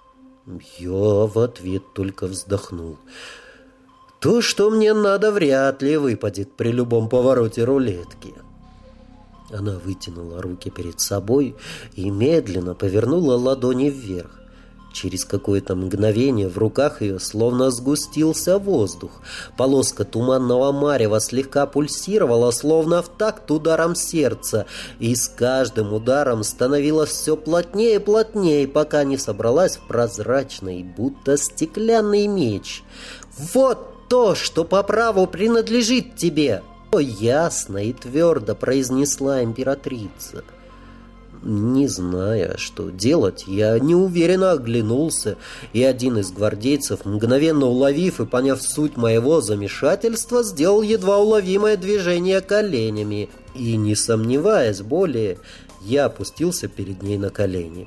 Я в ответ только вздохнул. То, что мне надо, вряд ли выпадет при любом повороте рулетки. Она вытянула руки перед собой и медленно повернула ладони вверх. Через какое-то мгновение в руках ее словно сгустился воздух. Полоска туманного марева слегка пульсировала, словно в такт ударом сердца, и с каждым ударом становилась все плотнее и плотнее, пока не собралась в прозрачный, будто стеклянный меч. «Вот то, что по праву принадлежит тебе!» Ясно и твердо произнесла императрица. Не зная, что делать, я неуверенно оглянулся, и один из гвардейцев, мгновенно уловив и поняв суть моего замешательства, сделал едва уловимое движение коленями, и, не сомневаясь более, я опустился перед ней на колени.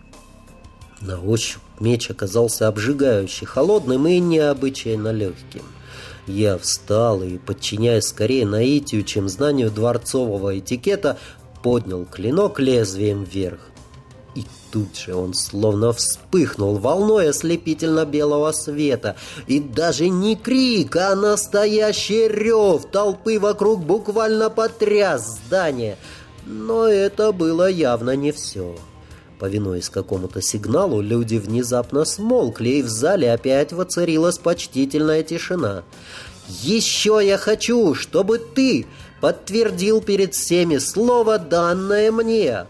На ощупь меч оказался обжигающе холодным и необычайно легким. Я встал и, подчиняясь скорее наитию, чем знанию дворцового этикета, поднял клинок лезвием вверх. И тут же он словно вспыхнул волной ослепительно-белого света. И даже не крик, а настоящий рев толпы вокруг буквально потряс здание. Но это было явно не все. Повинуясь какому-то сигналу, люди внезапно смолкли, и в зале опять воцарилась почтительная тишина. «Еще я хочу, чтобы ты подтвердил перед всеми слово, данное мне!»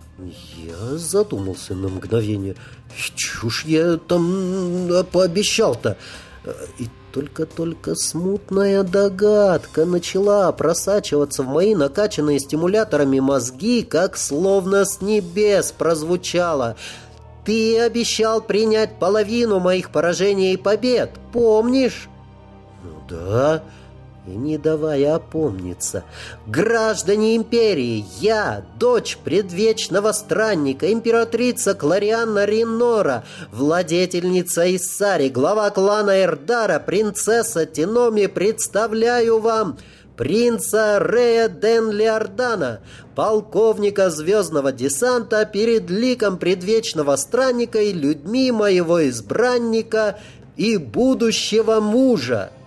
Я задумался на мгновение. Чушь я там пообещал-то. И только смутная догадка начала просачиваться в мои накачанные стимуляторами мозги, как словно с небес прозвучало: «Ты обещал принять половину моих поражений и побед, помнишь?» «Ну да». И не давая опомниться: «Граждане империи, я, дочь предвечного странника, императрица Кларианна Ринора, владетельница Иссари, глава клана Эрдара, принцесса Теноми, представляю вам принца Рея Ден Лиордана, полковника звездного десанта, перед ликом предвечного странника и людьми моего избранника и будущего мужа».